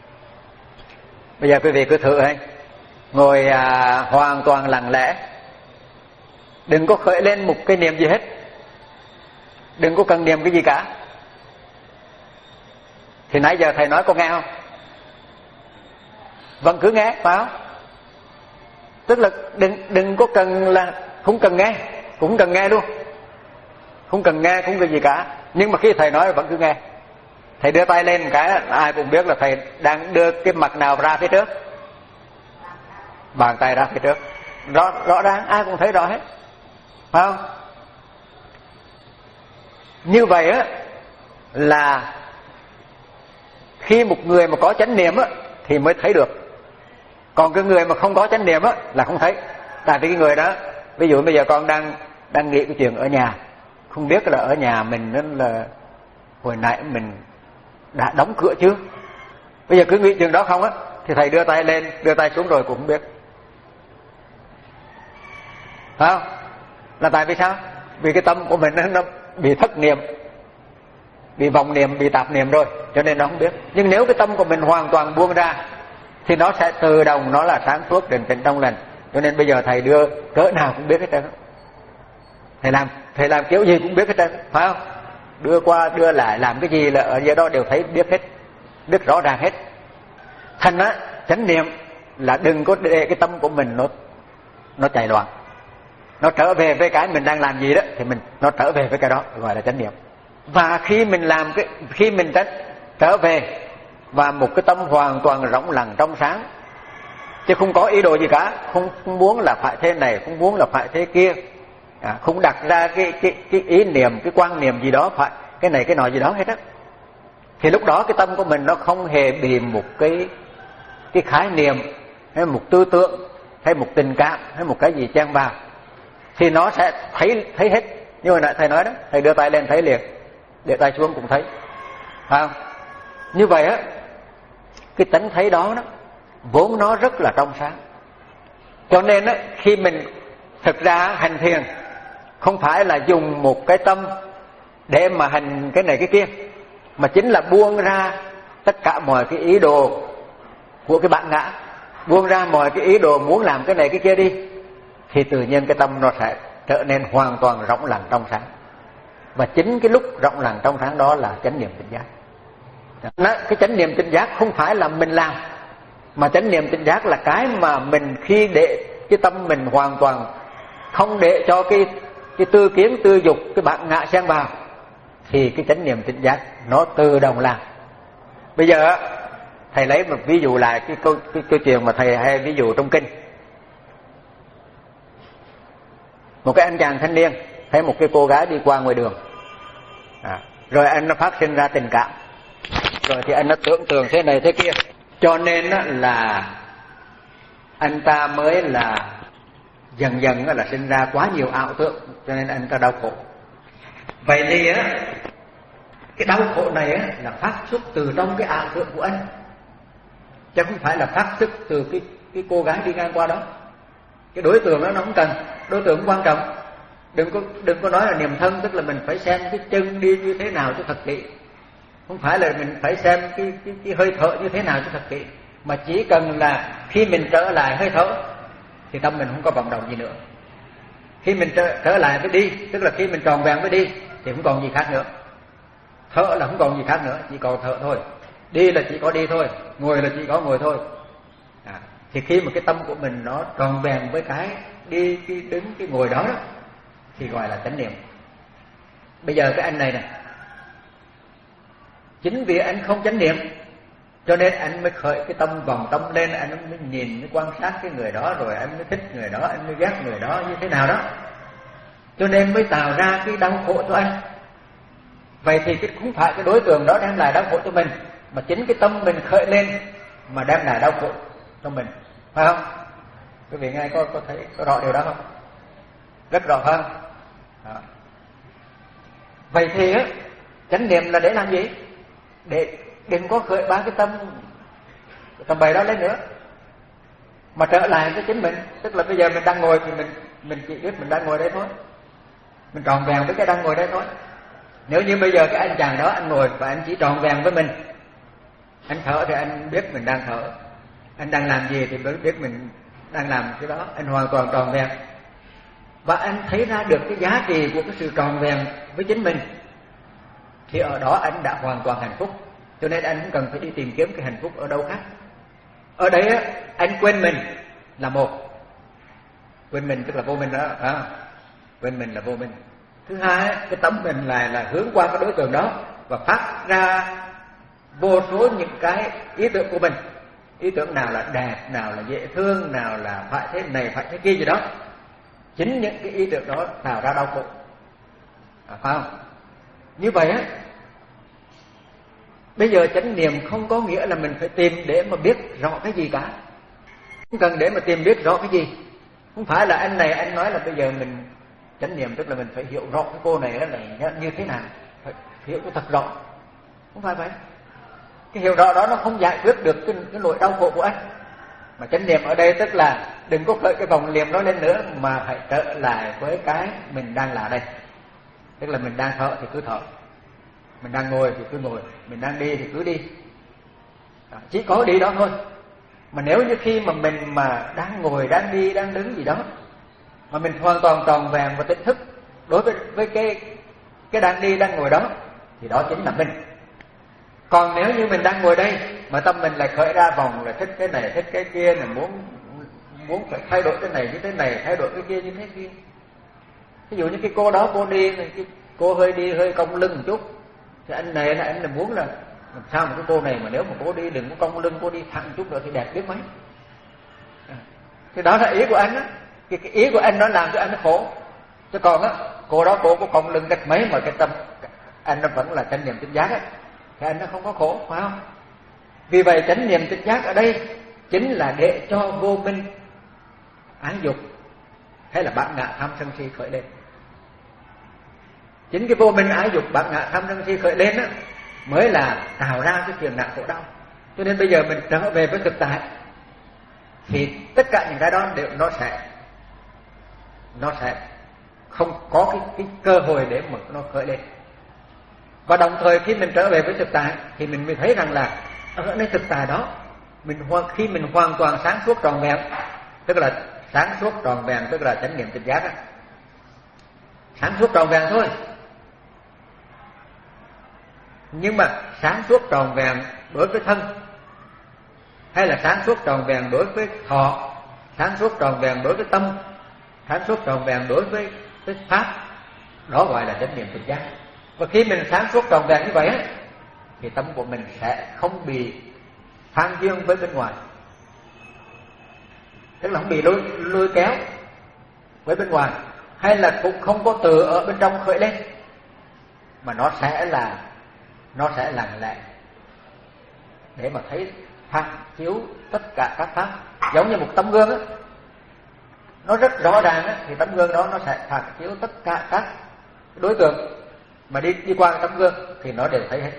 bây giờ quý vị cứ thử ấy, ngồi à, hoàn toàn lặng lẽ, đừng có khởi lên một cái niệm gì hết, đừng có cần niệm cái gì cả. Thì nãy giờ thầy nói có nghe không? Vẫn cứ nghe, phải không? Tức là đừng đừng có cần là không cần nghe, cũng cần nghe luôn, không cần nghe cũng cái gì cả. Nhưng mà khi thầy nói vẫn cứ nghe. Thầy đưa tay lên một cái, ai cũng biết là thầy đang đưa cái mặt nào ra phía trước, bàn tay ra phía trước, rõ rõ ràng ai cũng thấy rõ hết, phải không? Như vậy á là khi một người mà có chánh niệm á thì mới thấy được. Còn cái người mà không có chánh niệm á là không thấy. Tại vì cái người đó, ví dụ bây giờ con đang đang nghĩ cái chuyện ở nhà, không biết là ở nhà mình nên là hồi nãy mình đã đóng cửa chưa. Bây giờ cứ nghĩ chuyện đó không á, thì thầy đưa tay lên, đưa tay xuống rồi cũng không biết. Phải không? Là tại vì sao? Vì cái tâm của mình nó, nó bị thất niệm, bị vọng niệm, bị tạp niệm rồi, cho nên nó không biết. Nhưng nếu cái tâm của mình hoàn toàn buông ra thì nó sẽ tự động, nó là sáng suốt, định tĩnh trong lành. Cho nên bây giờ thầy đưa cỡ nào cũng biết hết trơn. Thầy làm thầy làm kiểu gì cũng biết hết trơn, phải không? Đưa qua đưa lại làm cái gì là ở dưới đó đều thấy biết hết, biết rõ ràng hết. Thành á, chánh niệm là đừng có để cái tâm của mình nó nó chạy loạn, nó trở về với cái mình đang làm gì đó, thì mình nó trở về với cái đó gọi là chánh niệm. Và khi mình làm cái khi mình trở về và một cái tâm hoàn toàn rỗng lặng trong sáng, chứ không có ý đồ gì cả, không, không muốn là phải thế này, không muốn là phải thế kia, à, không đặt ra cái, cái, cái ý niệm, cái quan niệm gì đó phải cái này cái nọ gì đó hết á. Thì lúc đó cái tâm của mình nó không hề bị một cái cái khái niệm hay một tư tưởng hay một tình cảm hay một cái gì chen vào, thì nó sẽ thấy thấy hết. Như hồi nãy thầy nói đó, thầy đưa tay lên thấy liền, để tay xuống cũng thấy, phải không? Như vậy á, cái tánh thấy đó đó vốn nó rất là trong sáng. Cho nên á, khi mình thực ra hành thiền không phải là dùng một cái tâm để mà hành cái này cái kia, mà chính là buông ra tất cả mọi cái ý đồ của cái bản ngã, buông ra mọi cái ý đồ muốn làm cái này cái kia đi, thì tự nhiên cái tâm nó sẽ trở nên hoàn toàn rộng lặng trong sáng. Và chính cái lúc rộng lặng trong sáng đó là chánh niệm tỉnh giác. Nó, cái chánh niệm tỉnh giác không phải là mình làm, mà chánh niệm tỉnh giác là cái mà mình khi để cái tâm mình hoàn toàn không để cho cái cái tư kiến tư dục, cái bản ngã xen vào, thì cái chánh niệm tỉnh giác nó tự động làm. Bây giờ thầy lấy một ví dụ lại cái câu cái câu chuyện mà thầy hay ví dụ trong kinh. Một cái anh chàng thanh niên thấy một cái cô gái đi qua ngoài đường, à, rồi anh nó phát sinh ra tình cảm, rồi thì anh nó tưởng tượng thế này thế kia, cho nên là anh ta mới là dần dần là sinh ra quá nhiều ảo tưởng, cho nên anh ta đau khổ. Vậy thì á, cái đau khổ này á là phát xuất từ trong cái ảo tưởng của anh, chứ không phải là phát xuất từ cái cái cô gái đi ngang qua đó. Cái đối tượng đó nó không cần, đối tượng không quan trọng. Đừng có đừng có nói là niệm thân, tức là mình phải xem cái chân đi như thế nào cho thật kỹ. Không phải là mình phải xem cái cái, cái hơi thở như thế nào cho thật kỹ, mà chỉ cần là khi mình trở lại hơi thở thì tâm mình không có vọng động gì nữa. Khi mình trở, trở lại với đi, tức là khi mình tròn vẹn với đi thì không còn gì khác nữa. Thở là không còn gì khác nữa, chỉ còn thở thôi. Đi là chỉ có đi thôi, ngồi là chỉ có ngồi thôi. À, thì khi mà cái tâm của mình nó tròn vẹn với cái đi, cái đứng, cái ngồi đó, đó thì gọi là chánh niệm. Bây giờ cái anh này nè, chính vì anh không chánh niệm cho nên anh mới khởi cái tâm vòng tâm lên, anh mới nhìn, mới quan sát cái người đó, rồi anh mới thích người đó, anh mới ghét người đó như thế nào đó, cho nên mới tạo ra cái đau khổ cho anh. Vậy thì cái không phải cái đối tượng đó đem lại đau khổ cho mình, mà chính cái tâm mình khởi lên mà đem lại đau khổ cho mình, phải không? Quý vị nghe có có thấy có rõ điều đó không? Rất rõ hơn. Đó. Vậy thì á, chánh niệm là để làm gì? Để đừng có khởi ba cái tâm tầm bậy đó lên nữa, mà trở lại với chính mình. Tức là bây giờ mình đang ngồi thì mình mình chỉ biết mình đang ngồi đây thôi, mình tròn vẹn với cái đang ngồi đây thôi. Nếu như bây giờ cái anh chàng đó anh ngồi và anh chỉ tròn vẹn với mình, anh thở thì anh biết mình đang thở, anh đang làm gì thì biết mình đang làm cái đó, anh hoàn toàn tròn vẹn, và anh thấy ra được cái giá trị của cái sự tròn vẹn với chính mình, thì ở đó anh đã hoàn toàn hạnh phúc. Cho nên anh không cần phải đi tìm kiếm cái hạnh phúc ở đâu khác. Ở đấy á, anh quên mình là một, quên mình tức là vô minh đó, à, quên mình là vô minh. Thứ hai, cái tâm mình lại là hướng qua cái đối tượng đó và phát ra vô số những cái ý tưởng của mình. Ý tưởng nào là đẹp, nào là dễ thương, nào là phải thế này, phải thế kia gì đó. Chính những cái ý tưởng đó tạo ra đau khổ, à, phải không? Như vậy á, bây giờ chánh niệm không có nghĩa là mình phải tìm để mà biết rõ cái gì cả. Không cần để mà tìm biết rõ cái gì. Không phải là anh này anh nói là bây giờ mình chánh niệm tức là mình phải hiểu rõ cái cô này là như thế nào, phải hiểu cho thật rõ. Không phải vậy. Cái hiểu rõ đó nó không giải quyết được cái, cái nỗi đau khổ của anh. Mà chánh niệm ở đây tức là đừng có khởi cái vòng niệm đó lên nữa, mà phải trở lại với cái mình đang là đây. Tức là mình đang thở thì cứ thở, mình đang ngồi thì cứ ngồi, mình đang đi thì cứ đi. Đó, chỉ có đi đó thôi. Mà nếu như khi mà mình mà đang ngồi, đang đi, đang đứng gì đó, mà mình hoàn toàn tròn vẹn và tỉnh thức đối với với cái cái đang đi, đang ngồi đó, thì đó chính là mình. Còn nếu như mình đang ngồi đây mà tâm mình lại khởi ra vòng là thích cái này, thích cái kia, là muốn muốn phải thay đổi cái này như thế này, thay đổi cái kia như thế kia. Ví dụ như cái cô đó cô đi, cái cô hơi đi hơi cong lưng một chút, thì anh này là anh là muốn là làm sao mà cái cô này mà nếu mà cô đi đừng có cong lưng, cô đi thẳng chút nữa thì đẹp biết mấy. Thì đó là ý của anh á. Cái, cái ý của anh nó làm cho anh nó khổ. Chứ còn á, cô đó cô có cong lưng cách mấy mà cái tâm anh nó vẫn là chánh niệm tỉnh giác á, thì anh nó không có khổ, phải không? Vì vậy chánh niệm tỉnh giác ở đây chính là để cho vô minh ái dục hay là bản ngã tham sân si khởi lên. Chính cái vô minh ái dục bản ngã tham sân si khởi lên á mới là tạo ra cái phiền não khổ đau. Cho nên bây giờ mình trở về với thực tại thì tất cả những cái đó đều nó sẽ nó sẽ không có cái, cái cơ hội để mà nó khởi lên. Và đồng thời khi mình trở về với thực tại thì mình mới thấy rằng là ở nơi thực tại đó mình khi mình hoàn toàn sáng suốt tròn vẹn, tức là sáng suốt tròn vẹn tức là chánh niệm tỉnh giác á, sáng suốt tròn vẹn thôi. Nhưng mà sáng suốt tròn vẹn đối với thân, hay là sáng suốt tròn vẹn đối với thọ, sáng suốt tròn vẹn đối với tâm, sáng suốt tròn vẹn đối với, với pháp, đó gọi là chánh niệm tỉnh giác. Và khi mình sáng suốt tròn vẹn như vậy á, thì tâm của mình sẽ không bị phan duyên với bên ngoài, tức là không bị lôi, lôi kéo với bên ngoài, hay là cũng không có từ ở bên trong khởi lên, mà nó sẽ là nó sẽ lặng lẽ để mà thấy phản chiếu tất cả các pháp, giống như một tấm gương á, nó rất rõ ràng á, thì tấm gương đó nó sẽ phản chiếu tất cả các đối tượng mà đi đi qua tấm gương thì nó đều thấy hết.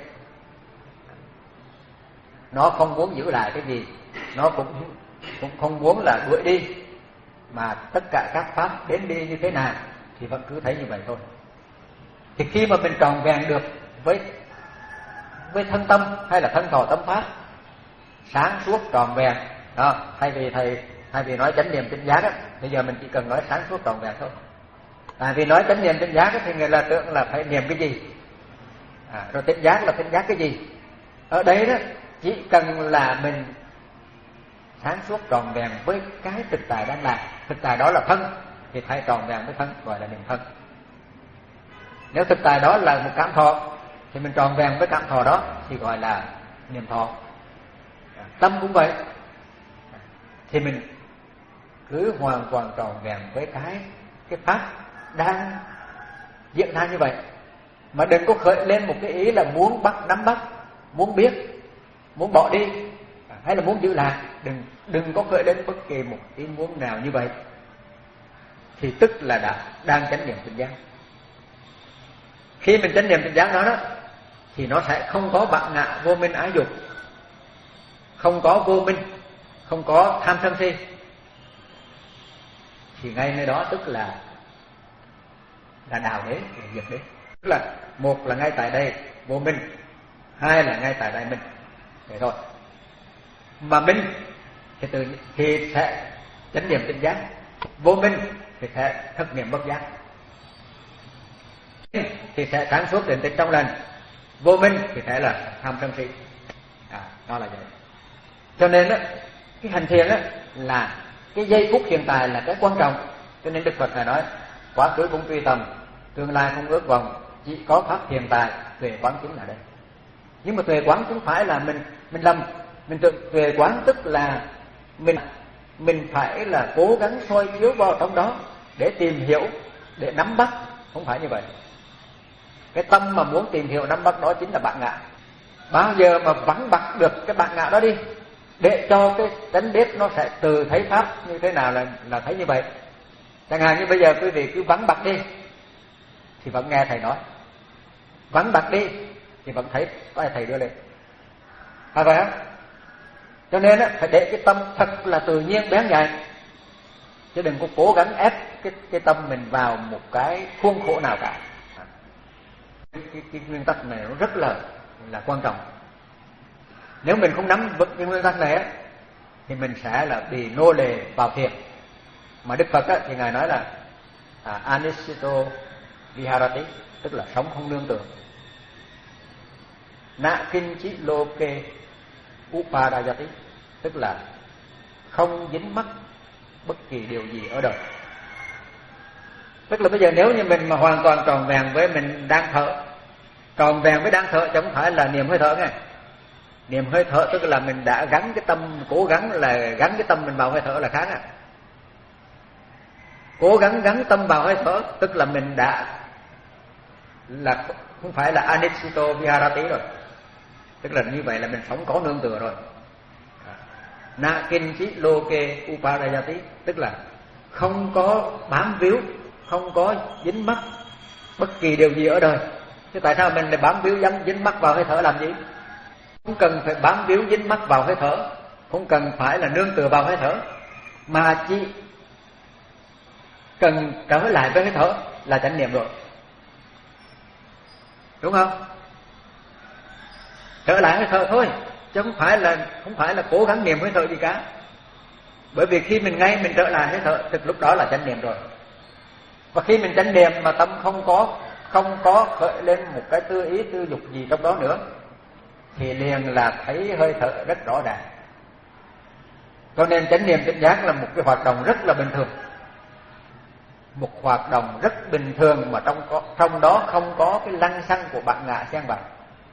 Nó không muốn giữ lại cái gì, nó cũng cũng không muốn là đuổi đi, mà tất cả các pháp đến đi như thế nào thì vẫn cứ thấy như vậy thôi. Thì khi mà mình tròn vẹn được với với thân tâm hay là thân thọ tâm pháp, sáng suốt tròn vẹn đó, thay vì thầy thay vì nói chánh niệm tỉnh giác á, bây giờ mình chỉ cần nói sáng suốt tròn vẹn thôi. Tại vì nói chánh niệm tỉnh giác á, thì người là tưởng là phải niệm cái gì, à, rồi tỉnh giác là tỉnh giác cái gì. Ở đây đó chỉ cần là mình sáng suốt tròn vẹn với cái thực tại đang là, thực tại đó là thân thì phải tròn vẹn với thân, gọi là niệm thân. Nếu thực tại đó là một cảm thọ thì mình tròn vẹn với cảm thọ đó thì gọi là niệm thọ. Tâm cũng vậy, thì mình cứ hoàn toàn tròn vẹn với cái cái pháp đang diễn ra như vậy, mà đừng có khởi lên một cái ý là muốn bắt nắm bắt, muốn biết, muốn bỏ đi hay là muốn giữ lại. Đừng đừng có khởi lên bất kỳ một ý muốn nào như vậy, thì tức là đã đang chánh niệm tỉnh giác. Khi mình chánh niệm tỉnh giác đó đó thì nó sẽ không có bản ngã vô minh ái dục, không có vô minh, không có tham sân si, thì ngay nơi đó tức là là đạo đế, là diệt đế. Tức là một là ngay tại đây vô minh, hai là ngay tại đây minh, vậy thôi. Mà minh thì từ thì sẽ chánh niệm tỉnh giác, vô minh thì sẽ thực niệm bất giác, thì sẽ sáng suốt định tĩnh trong lành, vô minh thì sẽ là tham sân si. À, đó là vậy. Cho nên á, cái hành thiền á là cái giây phút hiện tại là cái quan trọng. Cho nên Đức Phật là nói quá khứ cũng truy tầm, tương lai không ước vọng, chỉ có pháp hiện tại, tuệ quán chính là đây. Nhưng mà tuệ quán không phải là mình mình lầm, mình tự tuệ quán tức là mình mình phải là cố gắng soi chiếu vào trong đó để tìm hiểu, để nắm bắt, không phải như vậy. Cái tâm mà muốn tìm hiểu nắm bắt đó chính là bản ngã. Bao giờ mà vắng bặt được cái bản ngã đó đi, để cho cái tánh biết nó sẽ từ thấy pháp như thế nào là là thấy như vậy. Chẳng hạn như bây giờ quý vị cứ vắng bặt đi thì vẫn nghe thầy nói, vắng bặt đi thì vẫn thấy có thầy đưa lên, phải vậy không? Cho nên á, phải để cái tâm thật là tự nhiên bén nhạy, chứ đừng có cố gắng ép cái cái tâm mình vào một cái khuôn khổ nào cả. Cái, cái, cái nguyên tắc này nó rất là là quan trọng. Nếu mình không nắm vững cái nguyên tắc này á, thì mình sẽ là bị nô lệ vào thiền. Mà Đức Phật á, thì ngài nói là à, anisito viharati, tức là sống không nương tựa. Na kinchi loke upadayati, tức là không dính mắc bất kỳ điều gì ở đời. Tức là bây giờ nếu như mình mà hoàn toàn tròn vẹn với mình đang thở, tròn vẹn với đang thở chứ không phải là niệm hơi thở nghe. Niệm hơi thở tức là mình đã gắn cái tâm, cố gắng là gắn cái tâm mình vào hơi thở là khác à. cố gắng gắn tâm vào hơi thở, tức là mình đã là không phải là Anicito Viharati rồi, tức là như vậy là mình sống có nương tựa rồi. Na kinchi loke uparayati, tức là không có bám víu, không có dính mắc bất kỳ điều gì ở đời. Chứ tại sao mình lại bám víu dính, dính mắc vào hơi thở làm gì? Không cần phải bám víu dính mắc vào hơi thở, không cần phải là nương tựa vào hơi thở, mà chỉ cần trở lại với hơi thở là chánh niệm rồi, đúng không? Trở lại hơi thở thôi, chứ không phải là không phải là cố gắng niệm hơi thở gì cả. Bởi vì khi mình ngay mình trở lại hơi thở, tức lúc đó là chánh niệm rồi. Và khi mình chánh niệm mà tâm không có không có khởi lên một cái tư ý tư dục gì trong đó nữa, thì liền là thấy hơi thở rất rõ ràng. Cho nên chánh niệm tỉnh giác là một cái hoạt động rất là bình thường, một hoạt động rất bình thường mà trong có, trong đó không có cái lăng xăng của bạn ngạ xen vào.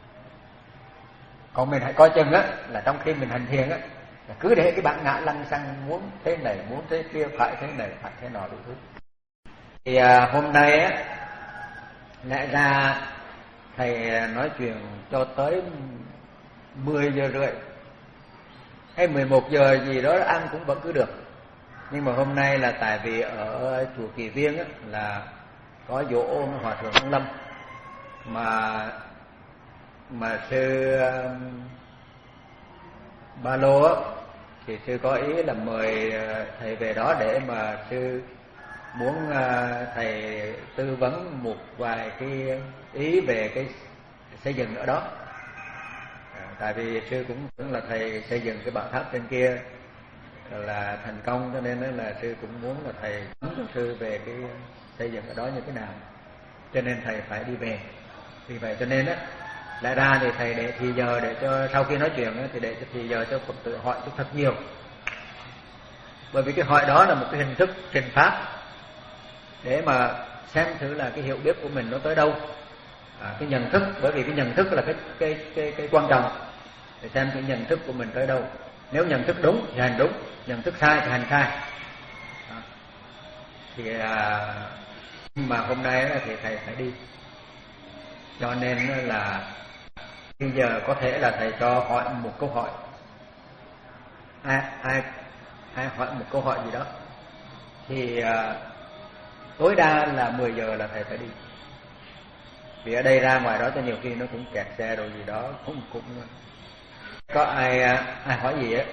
Còn mình hãy coi chừng á, là trong khi mình hành thiền á, là cứ để cái bạn ngạ lăng xăng muốn thế này muốn thế kia, phải thế này phải thế nọ đủ thứ. Thì à, hôm nay á, lẽ ra thầy nói chuyện cho tới mười giờ rưỡi hay mười một giờ gì đó ăn cũng vẫn cứ được. Nhưng mà hôm nay là tại vì ở chùa Kỳ Viên á, là có giỗ Hòa Thượng Ông Lâm, mà mà sư um, Ba Lô á, thì sư có ý là mời thầy về đó để mà sư muốn uh, thầy tư vấn một vài cái ý về cái xây dựng ở đó. À, tại vì sư cũng, cũng là thầy xây dựng cái bảo tháp trên kia là thành công, cho nên là sư cũng muốn là thầy hướng cho sư về cái xây dựng ở đó như thế nào, cho nên thầy phải đi về. Vì vậy cho nên á, lẽ ra thì thầy để thì giờ để cho sau khi nói chuyện á, thì để thì giờ cho Phật tử hỏi chút thật nhiều, bởi vì cái hỏi đó là một cái hình thức trình pháp để mà xem thử là cái hiểu biết của mình nó tới đâu, à, cái nhận thức, bởi vì cái nhận thức là cái cái cái cái quan trọng, để xem cái nhận thức của mình tới đâu. Nếu nhận thức đúng thì hành đúng, nhận thức sai thì hành sai. À, thì à, mà hôm nay thì thầy phải đi, cho nên là bây giờ có thể là thầy cho hỏi một câu hỏi, ai ai ai hỏi một câu hỏi gì đó, thì à, tối đa là mười giờ là thầy phải đi, vì ở đây ra ngoài đó cho nhiều khi nó cũng kẹt xe rồi gì đó, cũng cũng có ai ai hỏi gì á.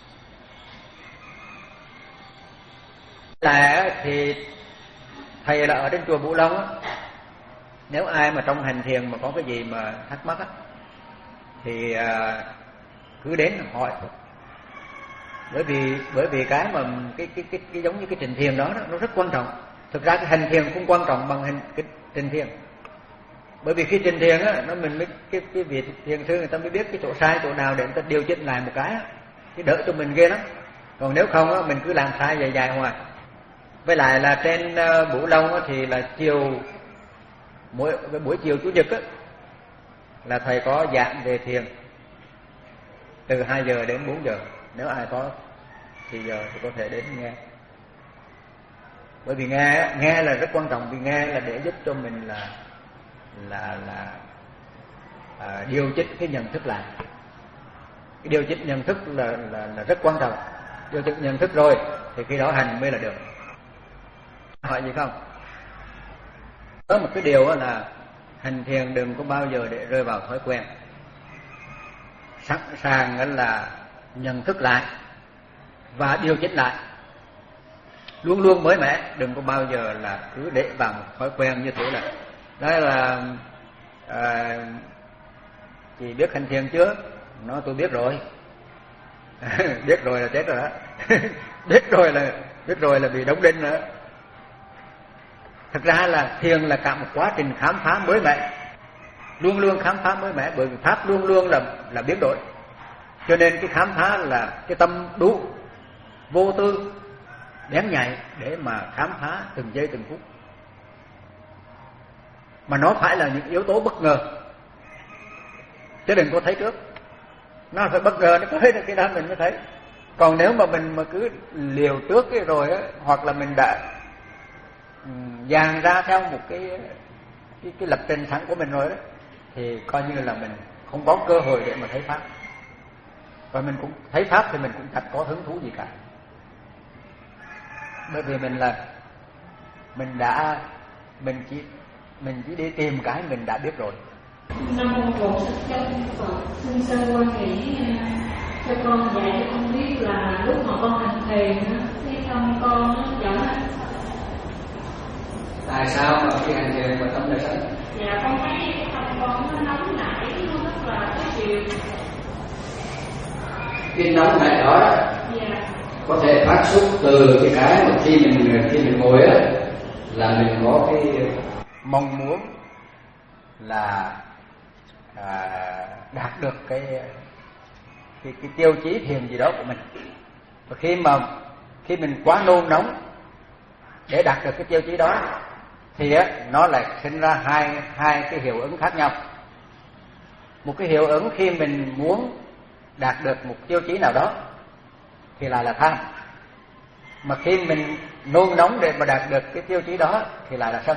Là thì thầy là ở trên chùa Bửu Long á, nếu ai mà trong hành thiền mà có cái gì mà thắc mắc á, thì à, cứ đến hỏi. Bởi vì bởi vì cái mà cái cái cái, cái giống như cái trình thiền đó, đó nó rất quan trọng. Thực ra cái hành thiền cũng quan trọng bằng hành cái trình thiền. Bởi vì khi trình thiền á, nó mình mới cái cái vị thiền sư người ta mới biết cái chỗ sai chỗ nào để người ta điều chỉnh lại một cái á, cái đỡ cho mình ghê lắm. Còn nếu không á, mình cứ làm sai dài dài hoài. Với lại là trên uh, Bửu Long á, thì là chiều mỗi buổi chiều chủ nhật á, là thầy có giảng về thiền từ hai giờ đến bốn giờ. Nếu ai có thì giờ thì có thể đến nghe. Bởi vì nghe nghe là rất quan trọng, vì nghe là để giúp cho mình là là là à, điều chỉnh cái nhận thức lại. Cái điều chỉnh nhận thức là là là rất quan trọng. Điều chỉnh nhận thức rồi thì khi đó hành mới là được. Hỏi gì không? Có một cái điều là hành thiền đừng có bao giờ để rơi vào thói quen. Sẵn sàng là nhận thức lại và điều chỉnh lại, luôn luôn mới mẻ, đừng có bao giờ là cứ để vào một thói quen như thế. Là đó là à, chị biết hành thiền chưa? Nó tôi biết rồi. Biết rồi là chết rồi đó. biết rồi là biết rồi là bị đóng đinh nữa. Thực ra là thiền là cả một quá trình khám phá mới mẻ, luôn luôn khám phá mới mẻ, bởi vì pháp luôn luôn là là biến đổi. Cho nên cái khám phá là cái tâm đủ vô tư bén nhạy để mà khám phá từng giây từng phút. Mà nó phải là những yếu tố bất ngờ, chứ đừng có thấy trước. Nó phải bất ngờ, nó thấy được cái đó mình mới thấy. Còn nếu mà mình mà cứ liều trước cái rồi á, hoặc là mình đã dàn ra theo một cái cái, cái lập trình sẵn của mình rồi đó, thì coi như là mình không có cơ hội để mà thấy pháp. Và mình cũng thấy pháp thì mình cũng chẳng có hứng thú gì cả, bởi vì mình là mình đã mình chỉ mình chỉ đi tìm cái mình đã biết rồi. Nam mô Bổn Thích Ca Mâu Ni Phật. Xin sư quan nghĩ cho con dạy cho con biết là lúc mà con hành thiền cái tâm con nó trở. Tại sao mà khi hành thiền mà tâm lại sân? Dạ con thấy cái tâm con nó nóng nảy, nó rất là khó chịu. Cái nóng nảy đó Dạ. có thể phát xuất từ cái cái mà khi mình khi mình ngồi á là mình có cái mong muốn là à, đạt được cái, cái cái tiêu chí thiền gì đó của mình. Và khi mà khi mình quá nôn nóng để đạt được cái tiêu chí đó thì á, nó lại sinh ra hai hai cái hiệu ứng khác nhau. Một cái hiệu ứng khi mình muốn đạt được một tiêu chí nào đó thì lại là tham, mà khi mình nôn nóng để mà đạt được cái tiêu chí đó thì lại là sân.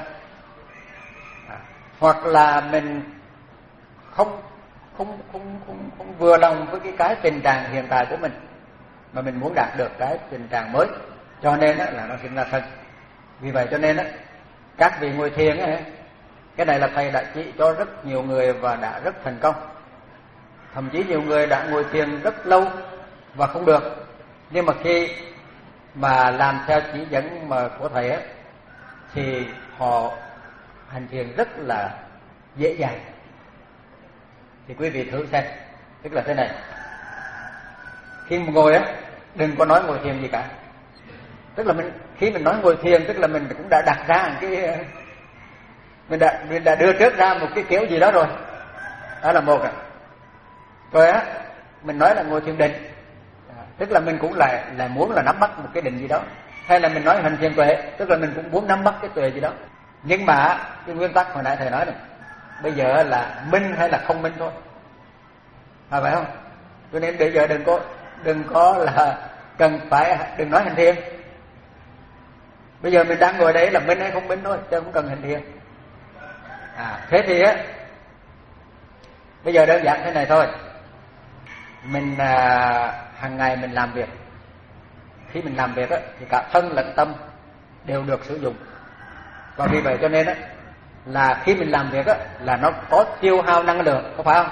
À, hoặc là mình không không không không không vừa lòng với cái cái tình trạng hiện tại của mình mà mình muốn đạt được cái tình trạng mới, cho nên á, là nó sinh ra sân. Vì vậy cho nên á, các vị ngồi thiền ấy, cái này là thầy đã chỉ cho rất nhiều người và đã rất thành công. Thậm chí nhiều người đã ngồi thiền rất lâu và không được, nhưng mà khi mà làm theo chỉ dẫn mà của thầy ấy, thì họ hành thiền rất là dễ dàng. Thì quý vị thử xem, tức là thế này, khi mà ngồi á, đừng có nói ngồi thiền gì cả. Tức là mình khi mình nói ngồi thiền, tức là mình cũng đã đặt ra một cái mình đã mình đã đưa trước ra một cái kiểu gì đó rồi. Đó là một. Rồi á, mình nói là ngồi thiền định, tức là mình cũng lại là muốn là nắm bắt một cái định gì đó. Hay là mình nói hành thiền tuệ, tức là mình cũng muốn nắm bắt cái tuệ gì đó. Nhưng mà cái nguyên tắc hồi nãy thầy nói này, bây giờ là minh hay là không minh thôi, à, phải không? Cho nên bây giờ đừng có đừng có là cần phải đừng nói hành thiền. Bây giờ mình đang ngồi đấy là minh hay không minh thôi, chứ không cần hành thiền. À, thế thì á, bây giờ đơn giản thế này thôi. Mình à, hàng ngày mình làm việc, khi mình làm việc á, thì cả thân lẫn tâm đều được sử dụng. Và vì vậy cho nên á, là khi mình làm việc á, là nó có tiêu hao năng lượng, có phải không?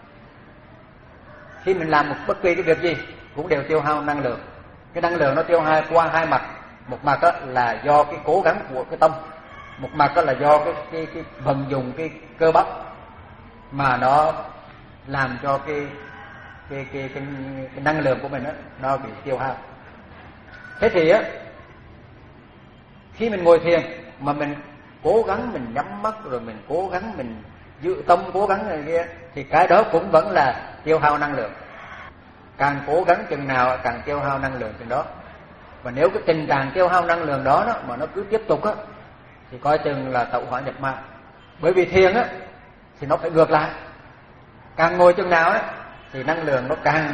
Khi mình làm một bất kỳ cái việc gì cũng đều tiêu hao năng lượng. Cái năng lượng nó tiêu hao qua hai mặt. Một mặt á, là do cái cố gắng của cái tâm, một mặt á, là do cái, cái, cái vận dụng cái cơ bắp mà nó làm cho cái cái, cái, cái, cái năng lượng của mình á, nó bị tiêu hao. Thế thì á, khi mình ngồi thiền mà mình cố gắng mình nhắm mắt, rồi mình cố gắng mình giữ tâm, cố gắng này kia, thì cái đó cũng vẫn là tiêu hao năng lượng. Càng cố gắng chừng nào càng tiêu hao năng lượng chừng đó. Và nếu cái tình trạng tiêu hao năng lượng đó, đó mà nó cứ tiếp tục á, thì coi chừng là tẩu hỏa nhập ma. Bởi vì thiền á thì nó phải ngược lại, càng ngồi chừng nào á thì năng lượng nó càng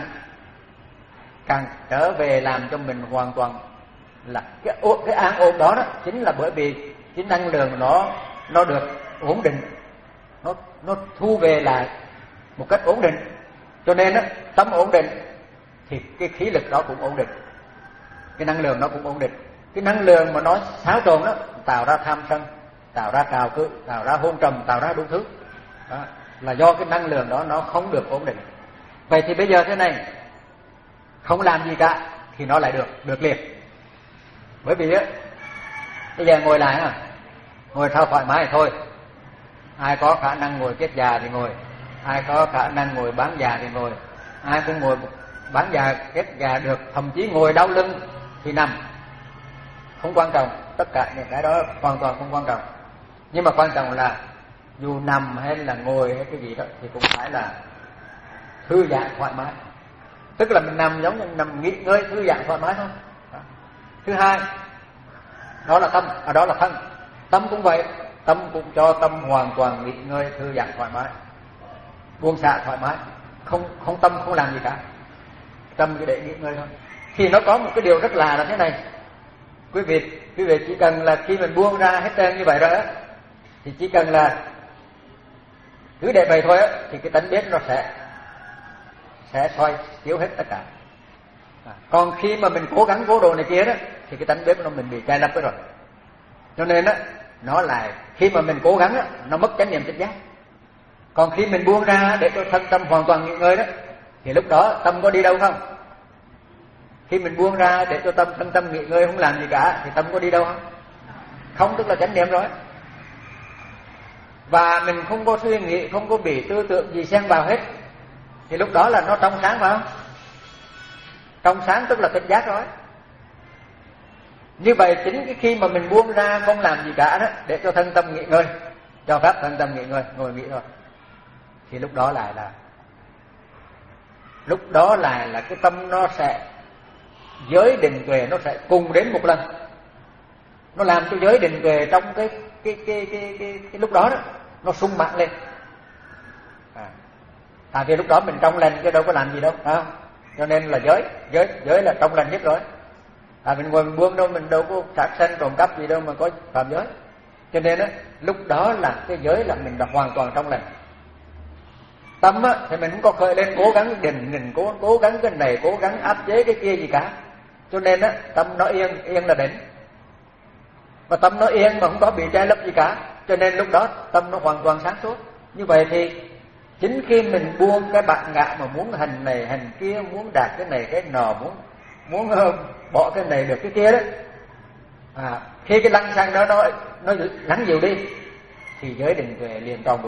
càng trở về làm cho mình hoàn toàn là cái cái an ổn đó đó chính là bởi vì cái năng lượng nó nó được ổn định, nó nó thu về lại một cách ổn định. Cho nên á, tâm ổn định thì cái khí lực đó cũng ổn định, cái năng lượng nó cũng ổn định. Cái năng lượng mà nó xáo trộn đó tạo ra tham sân, tạo ra trào cự, tạo ra hôn trầm, tạo ra đủ thứ đó, là do cái năng lượng đó nó không được ổn định. Vậy thì bây giờ thế này, không làm gì cả thì nó lại được được liền. Bởi vì á, bây giờ ngồi lại à, ngồi sao thoải mái thôi. Ai có khả năng ngồi kết già thì ngồi, ai có khả năng ngồi bán già thì ngồi, ai cũng ngồi bán già kết già được, thậm chí ngồi đau lưng thì nằm, không quan trọng. Tất cả những cái đó hoàn toàn không quan trọng. Nhưng mà quan trọng là dù nằm hay là ngồi hay cái gì đó thì cũng phải là thư giãn thoải mái. Tức là mình nằm giống như nằm nghỉ ngơi thư giãn thoải mái thôi. Thứ hai, đó là tâm, à đó là thân. Tâm cũng vậy, tâm cũng cho tâm hoàn toàn nghỉ ngơi thư giãn thoải mái, buông xả thoải mái, không không tâm không làm gì cả, tâm chỉ để nghỉ ngơi thôi. Thì nó có một cái điều rất là là thế này, quý vị quý vị chỉ cần là khi mình buông ra hết trơn như vậy rồi á, thì chỉ cần là cứ để vậy thôi á, thì cái tánh biết nó sẽ sẽ soi chiếu hết tất cả. À, còn khi mà mình cố gắng cố đồ này kia đó, thì cái tánh biết nó mình bị che lấp rồi. Cho nên á, nó lại khi mà mình cố gắng á, nó mất chánh niệm tỉnh giác. Còn khi mình buông ra để cho thân tâm hoàn toàn nghỉ ngơi đó, thì lúc đó tâm có đi đâu không? Khi mình buông ra để cho tâm thân tâm nghỉ ngơi không làm gì cả, thì tâm có đi đâu không? Không, tức là chánh niệm rồi. Và mình không có suy nghĩ, không có bị tư tưởng gì xen vào hết, thì lúc đó là nó trong sáng phải không? Trong sáng tức là tỉnh giác rồi. Như vậy chính cái khi mà mình buông ra không làm gì cả đó, để cho thân tâm nghỉ ngơi, cho phép thân tâm nghỉ ngơi, ngồi nghỉ thôi, thì lúc đó lại là lúc đó lại là cái tâm nó sẽ giới định tuệ nó sẽ cùng đến một lần, nó làm cho giới định tuệ trong cái cái cái cái cái, cái lúc đó đó nó sung mãn lên. À, tại vì lúc đó mình trong lành chứ đâu có làm gì đâu, à, cho nên là giới giới giới là trong lành nhất rồi. À, mình ngồi mình buông đâu, mình đâu có sát sanh trộm cắp gì đâu mà có phạm giới. Cho nên á, lúc đó là cái giới là mình là hoàn toàn trong lành. Tâm á, thì mình không có khởi lên cố gắng định, mình cố cố gắng cái này, cố gắng áp chế cái kia gì cả. Cho nên á, tâm nó yên, yên là định. Mà tâm nó yên mà không có bị che lấp gì cả, cho nên lúc đó tâm nó hoàn toàn sáng suốt. Như vậy thì chính khi mình buông cái bản ngã mà muốn hành này hành kia, muốn đạt cái này cái nọ, muốn muốn uh, bỏ cái này được cái kia đó, à, khi cái lăng xăng đó nó nó lắng dịu đi, thì giới định tuệ liền tròn đủ.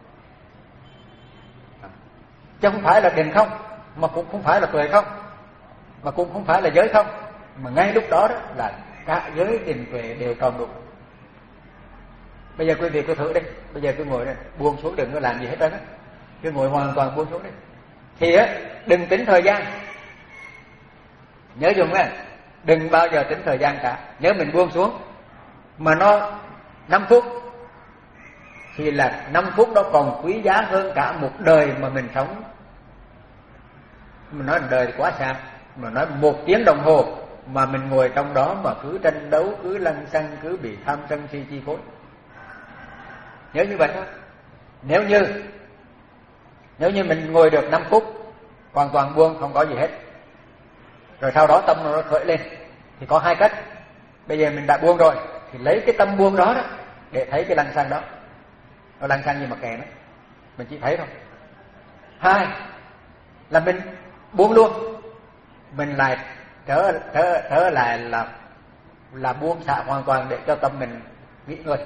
À, chứ không phải là định không, mà cũng không phải là tuệ không, mà cũng không phải là giới không, mà ngay lúc đó đó là cả giới định tuệ đều tròn đủ. Bây giờ quý vị cứ thử đi, bây giờ cứ ngồi đây, buông xuống, đừng có làm gì hết trơn á, cứ ngồi hoàn toàn buông xuống đi. Thì á, đừng tính thời gian, nhớ dùng á, đừng bao giờ tính thời gian cả. Nhớ mình buông xuống mà nó năm phút, thì là năm phút đó còn quý giá hơn cả một đời mà mình sống. Mình nói một đời thì quá xa, mà nói một tiếng đồng hồ mà mình ngồi trong đó mà cứ tranh đấu, cứ lăng xăng, cứ bị tham sân si chi phối. Nhớ như vậy thôi. Nếu như Nếu như mình ngồi được năm phút hoàn toàn buông, không có gì hết, rồi sau đó tâm nó khởi lên, thì có hai cách. Bây giờ mình đã buông rồi, thì lấy cái tâm buông đó, đó để thấy cái lăng xăng đó. Nó lăng xăng như mà kè đó, mình chỉ thấy thôi. Hai là mình buông luôn, mình lại trở trở trở lại là là buông xả hoàn toàn để cho tâm mình nghỉ ngơi.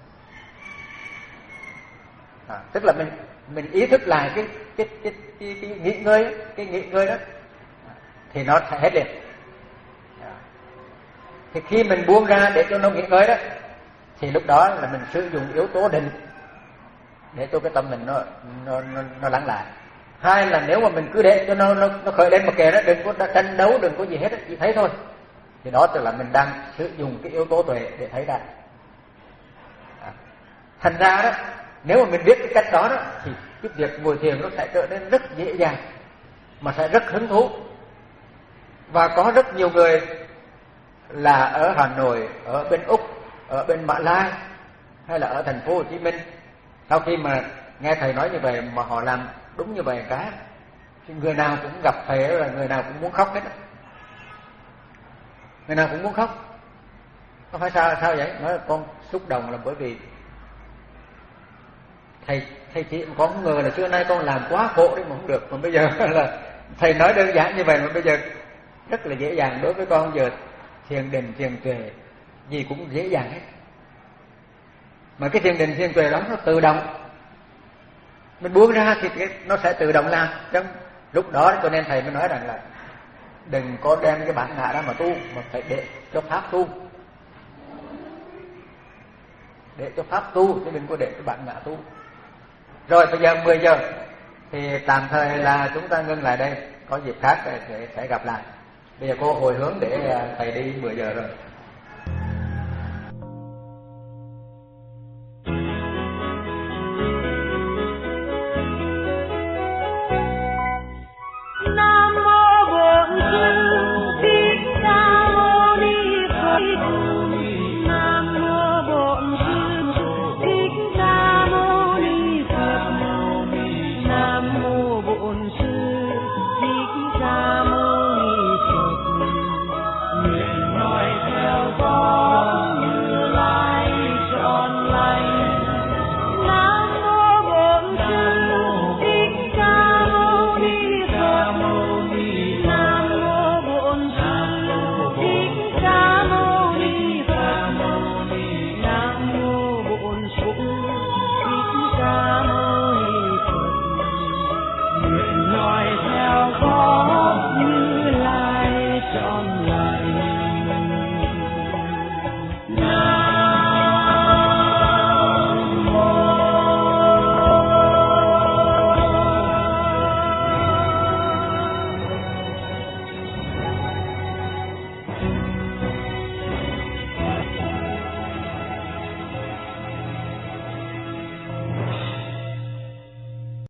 À, tức là mình mình ý thức lại cái cái cái cái, cái nghỉ ngơi, cái nghỉ ngơi đó, thì nó sẽ hết liền. À, thì khi mình buông ra để cho nó nghỉ ngơi đó, thì lúc đó là mình sử dụng yếu tố định để cho cái tâm mình nó nó nó, nó lắng lại. Hai là nếu mà mình cứ để cho nó nó, nó khởi lên một kề đó, đừng có tranh đấu, đừng có gì hết, chỉ thấy thôi, thì đó tức là mình đang sử dụng cái yếu tố tuệ để thấy ra. À, thành ra đó, nếu mà mình biết cái cách đó đó, thì cái việc ngồi thiền nó sẽ trở nên rất dễ dàng, mà sẽ rất hứng thú. Và có rất nhiều người là ở Hà Nội, ở bên Úc, ở bên Mã Lai, hay là ở thành phố Hồ Chí Minh, sau khi mà nghe thầy nói như vậy mà họ làm đúng như vậy cả, thì người nào cũng gặp thầy là người nào cũng muốn khóc hết. Người nào cũng muốn khóc. Có phải sao sao vậy? Nói con xúc động là bởi vì thầy thầy chị con không ngờ là xưa nay con làm quá khổ đấy mà không được, mà bây giờ là thầy nói đơn giản như vậy mà bây giờ rất là dễ dàng đối với con. Giờ thiền định thiền tuệ gì cũng dễ dàng hết, mà cái thiền định thiền tuệ đó nó tự động, mình buông ra thì nó sẽ tự động làm. Trong lúc đó cho nên thầy mới nói rằng là đừng có đem cái bản ngã ra mà tu, mà phải để cho pháp tu, để cho pháp tu chứ đừng có để cái bản ngã tu. Rồi bây giờ mười giờ thì tạm thời là chúng ta ngưng lại đây, có dịp khác để sẽ gặp lại. Bây giờ cô hồi hướng để thầy đi mười giờ rồi.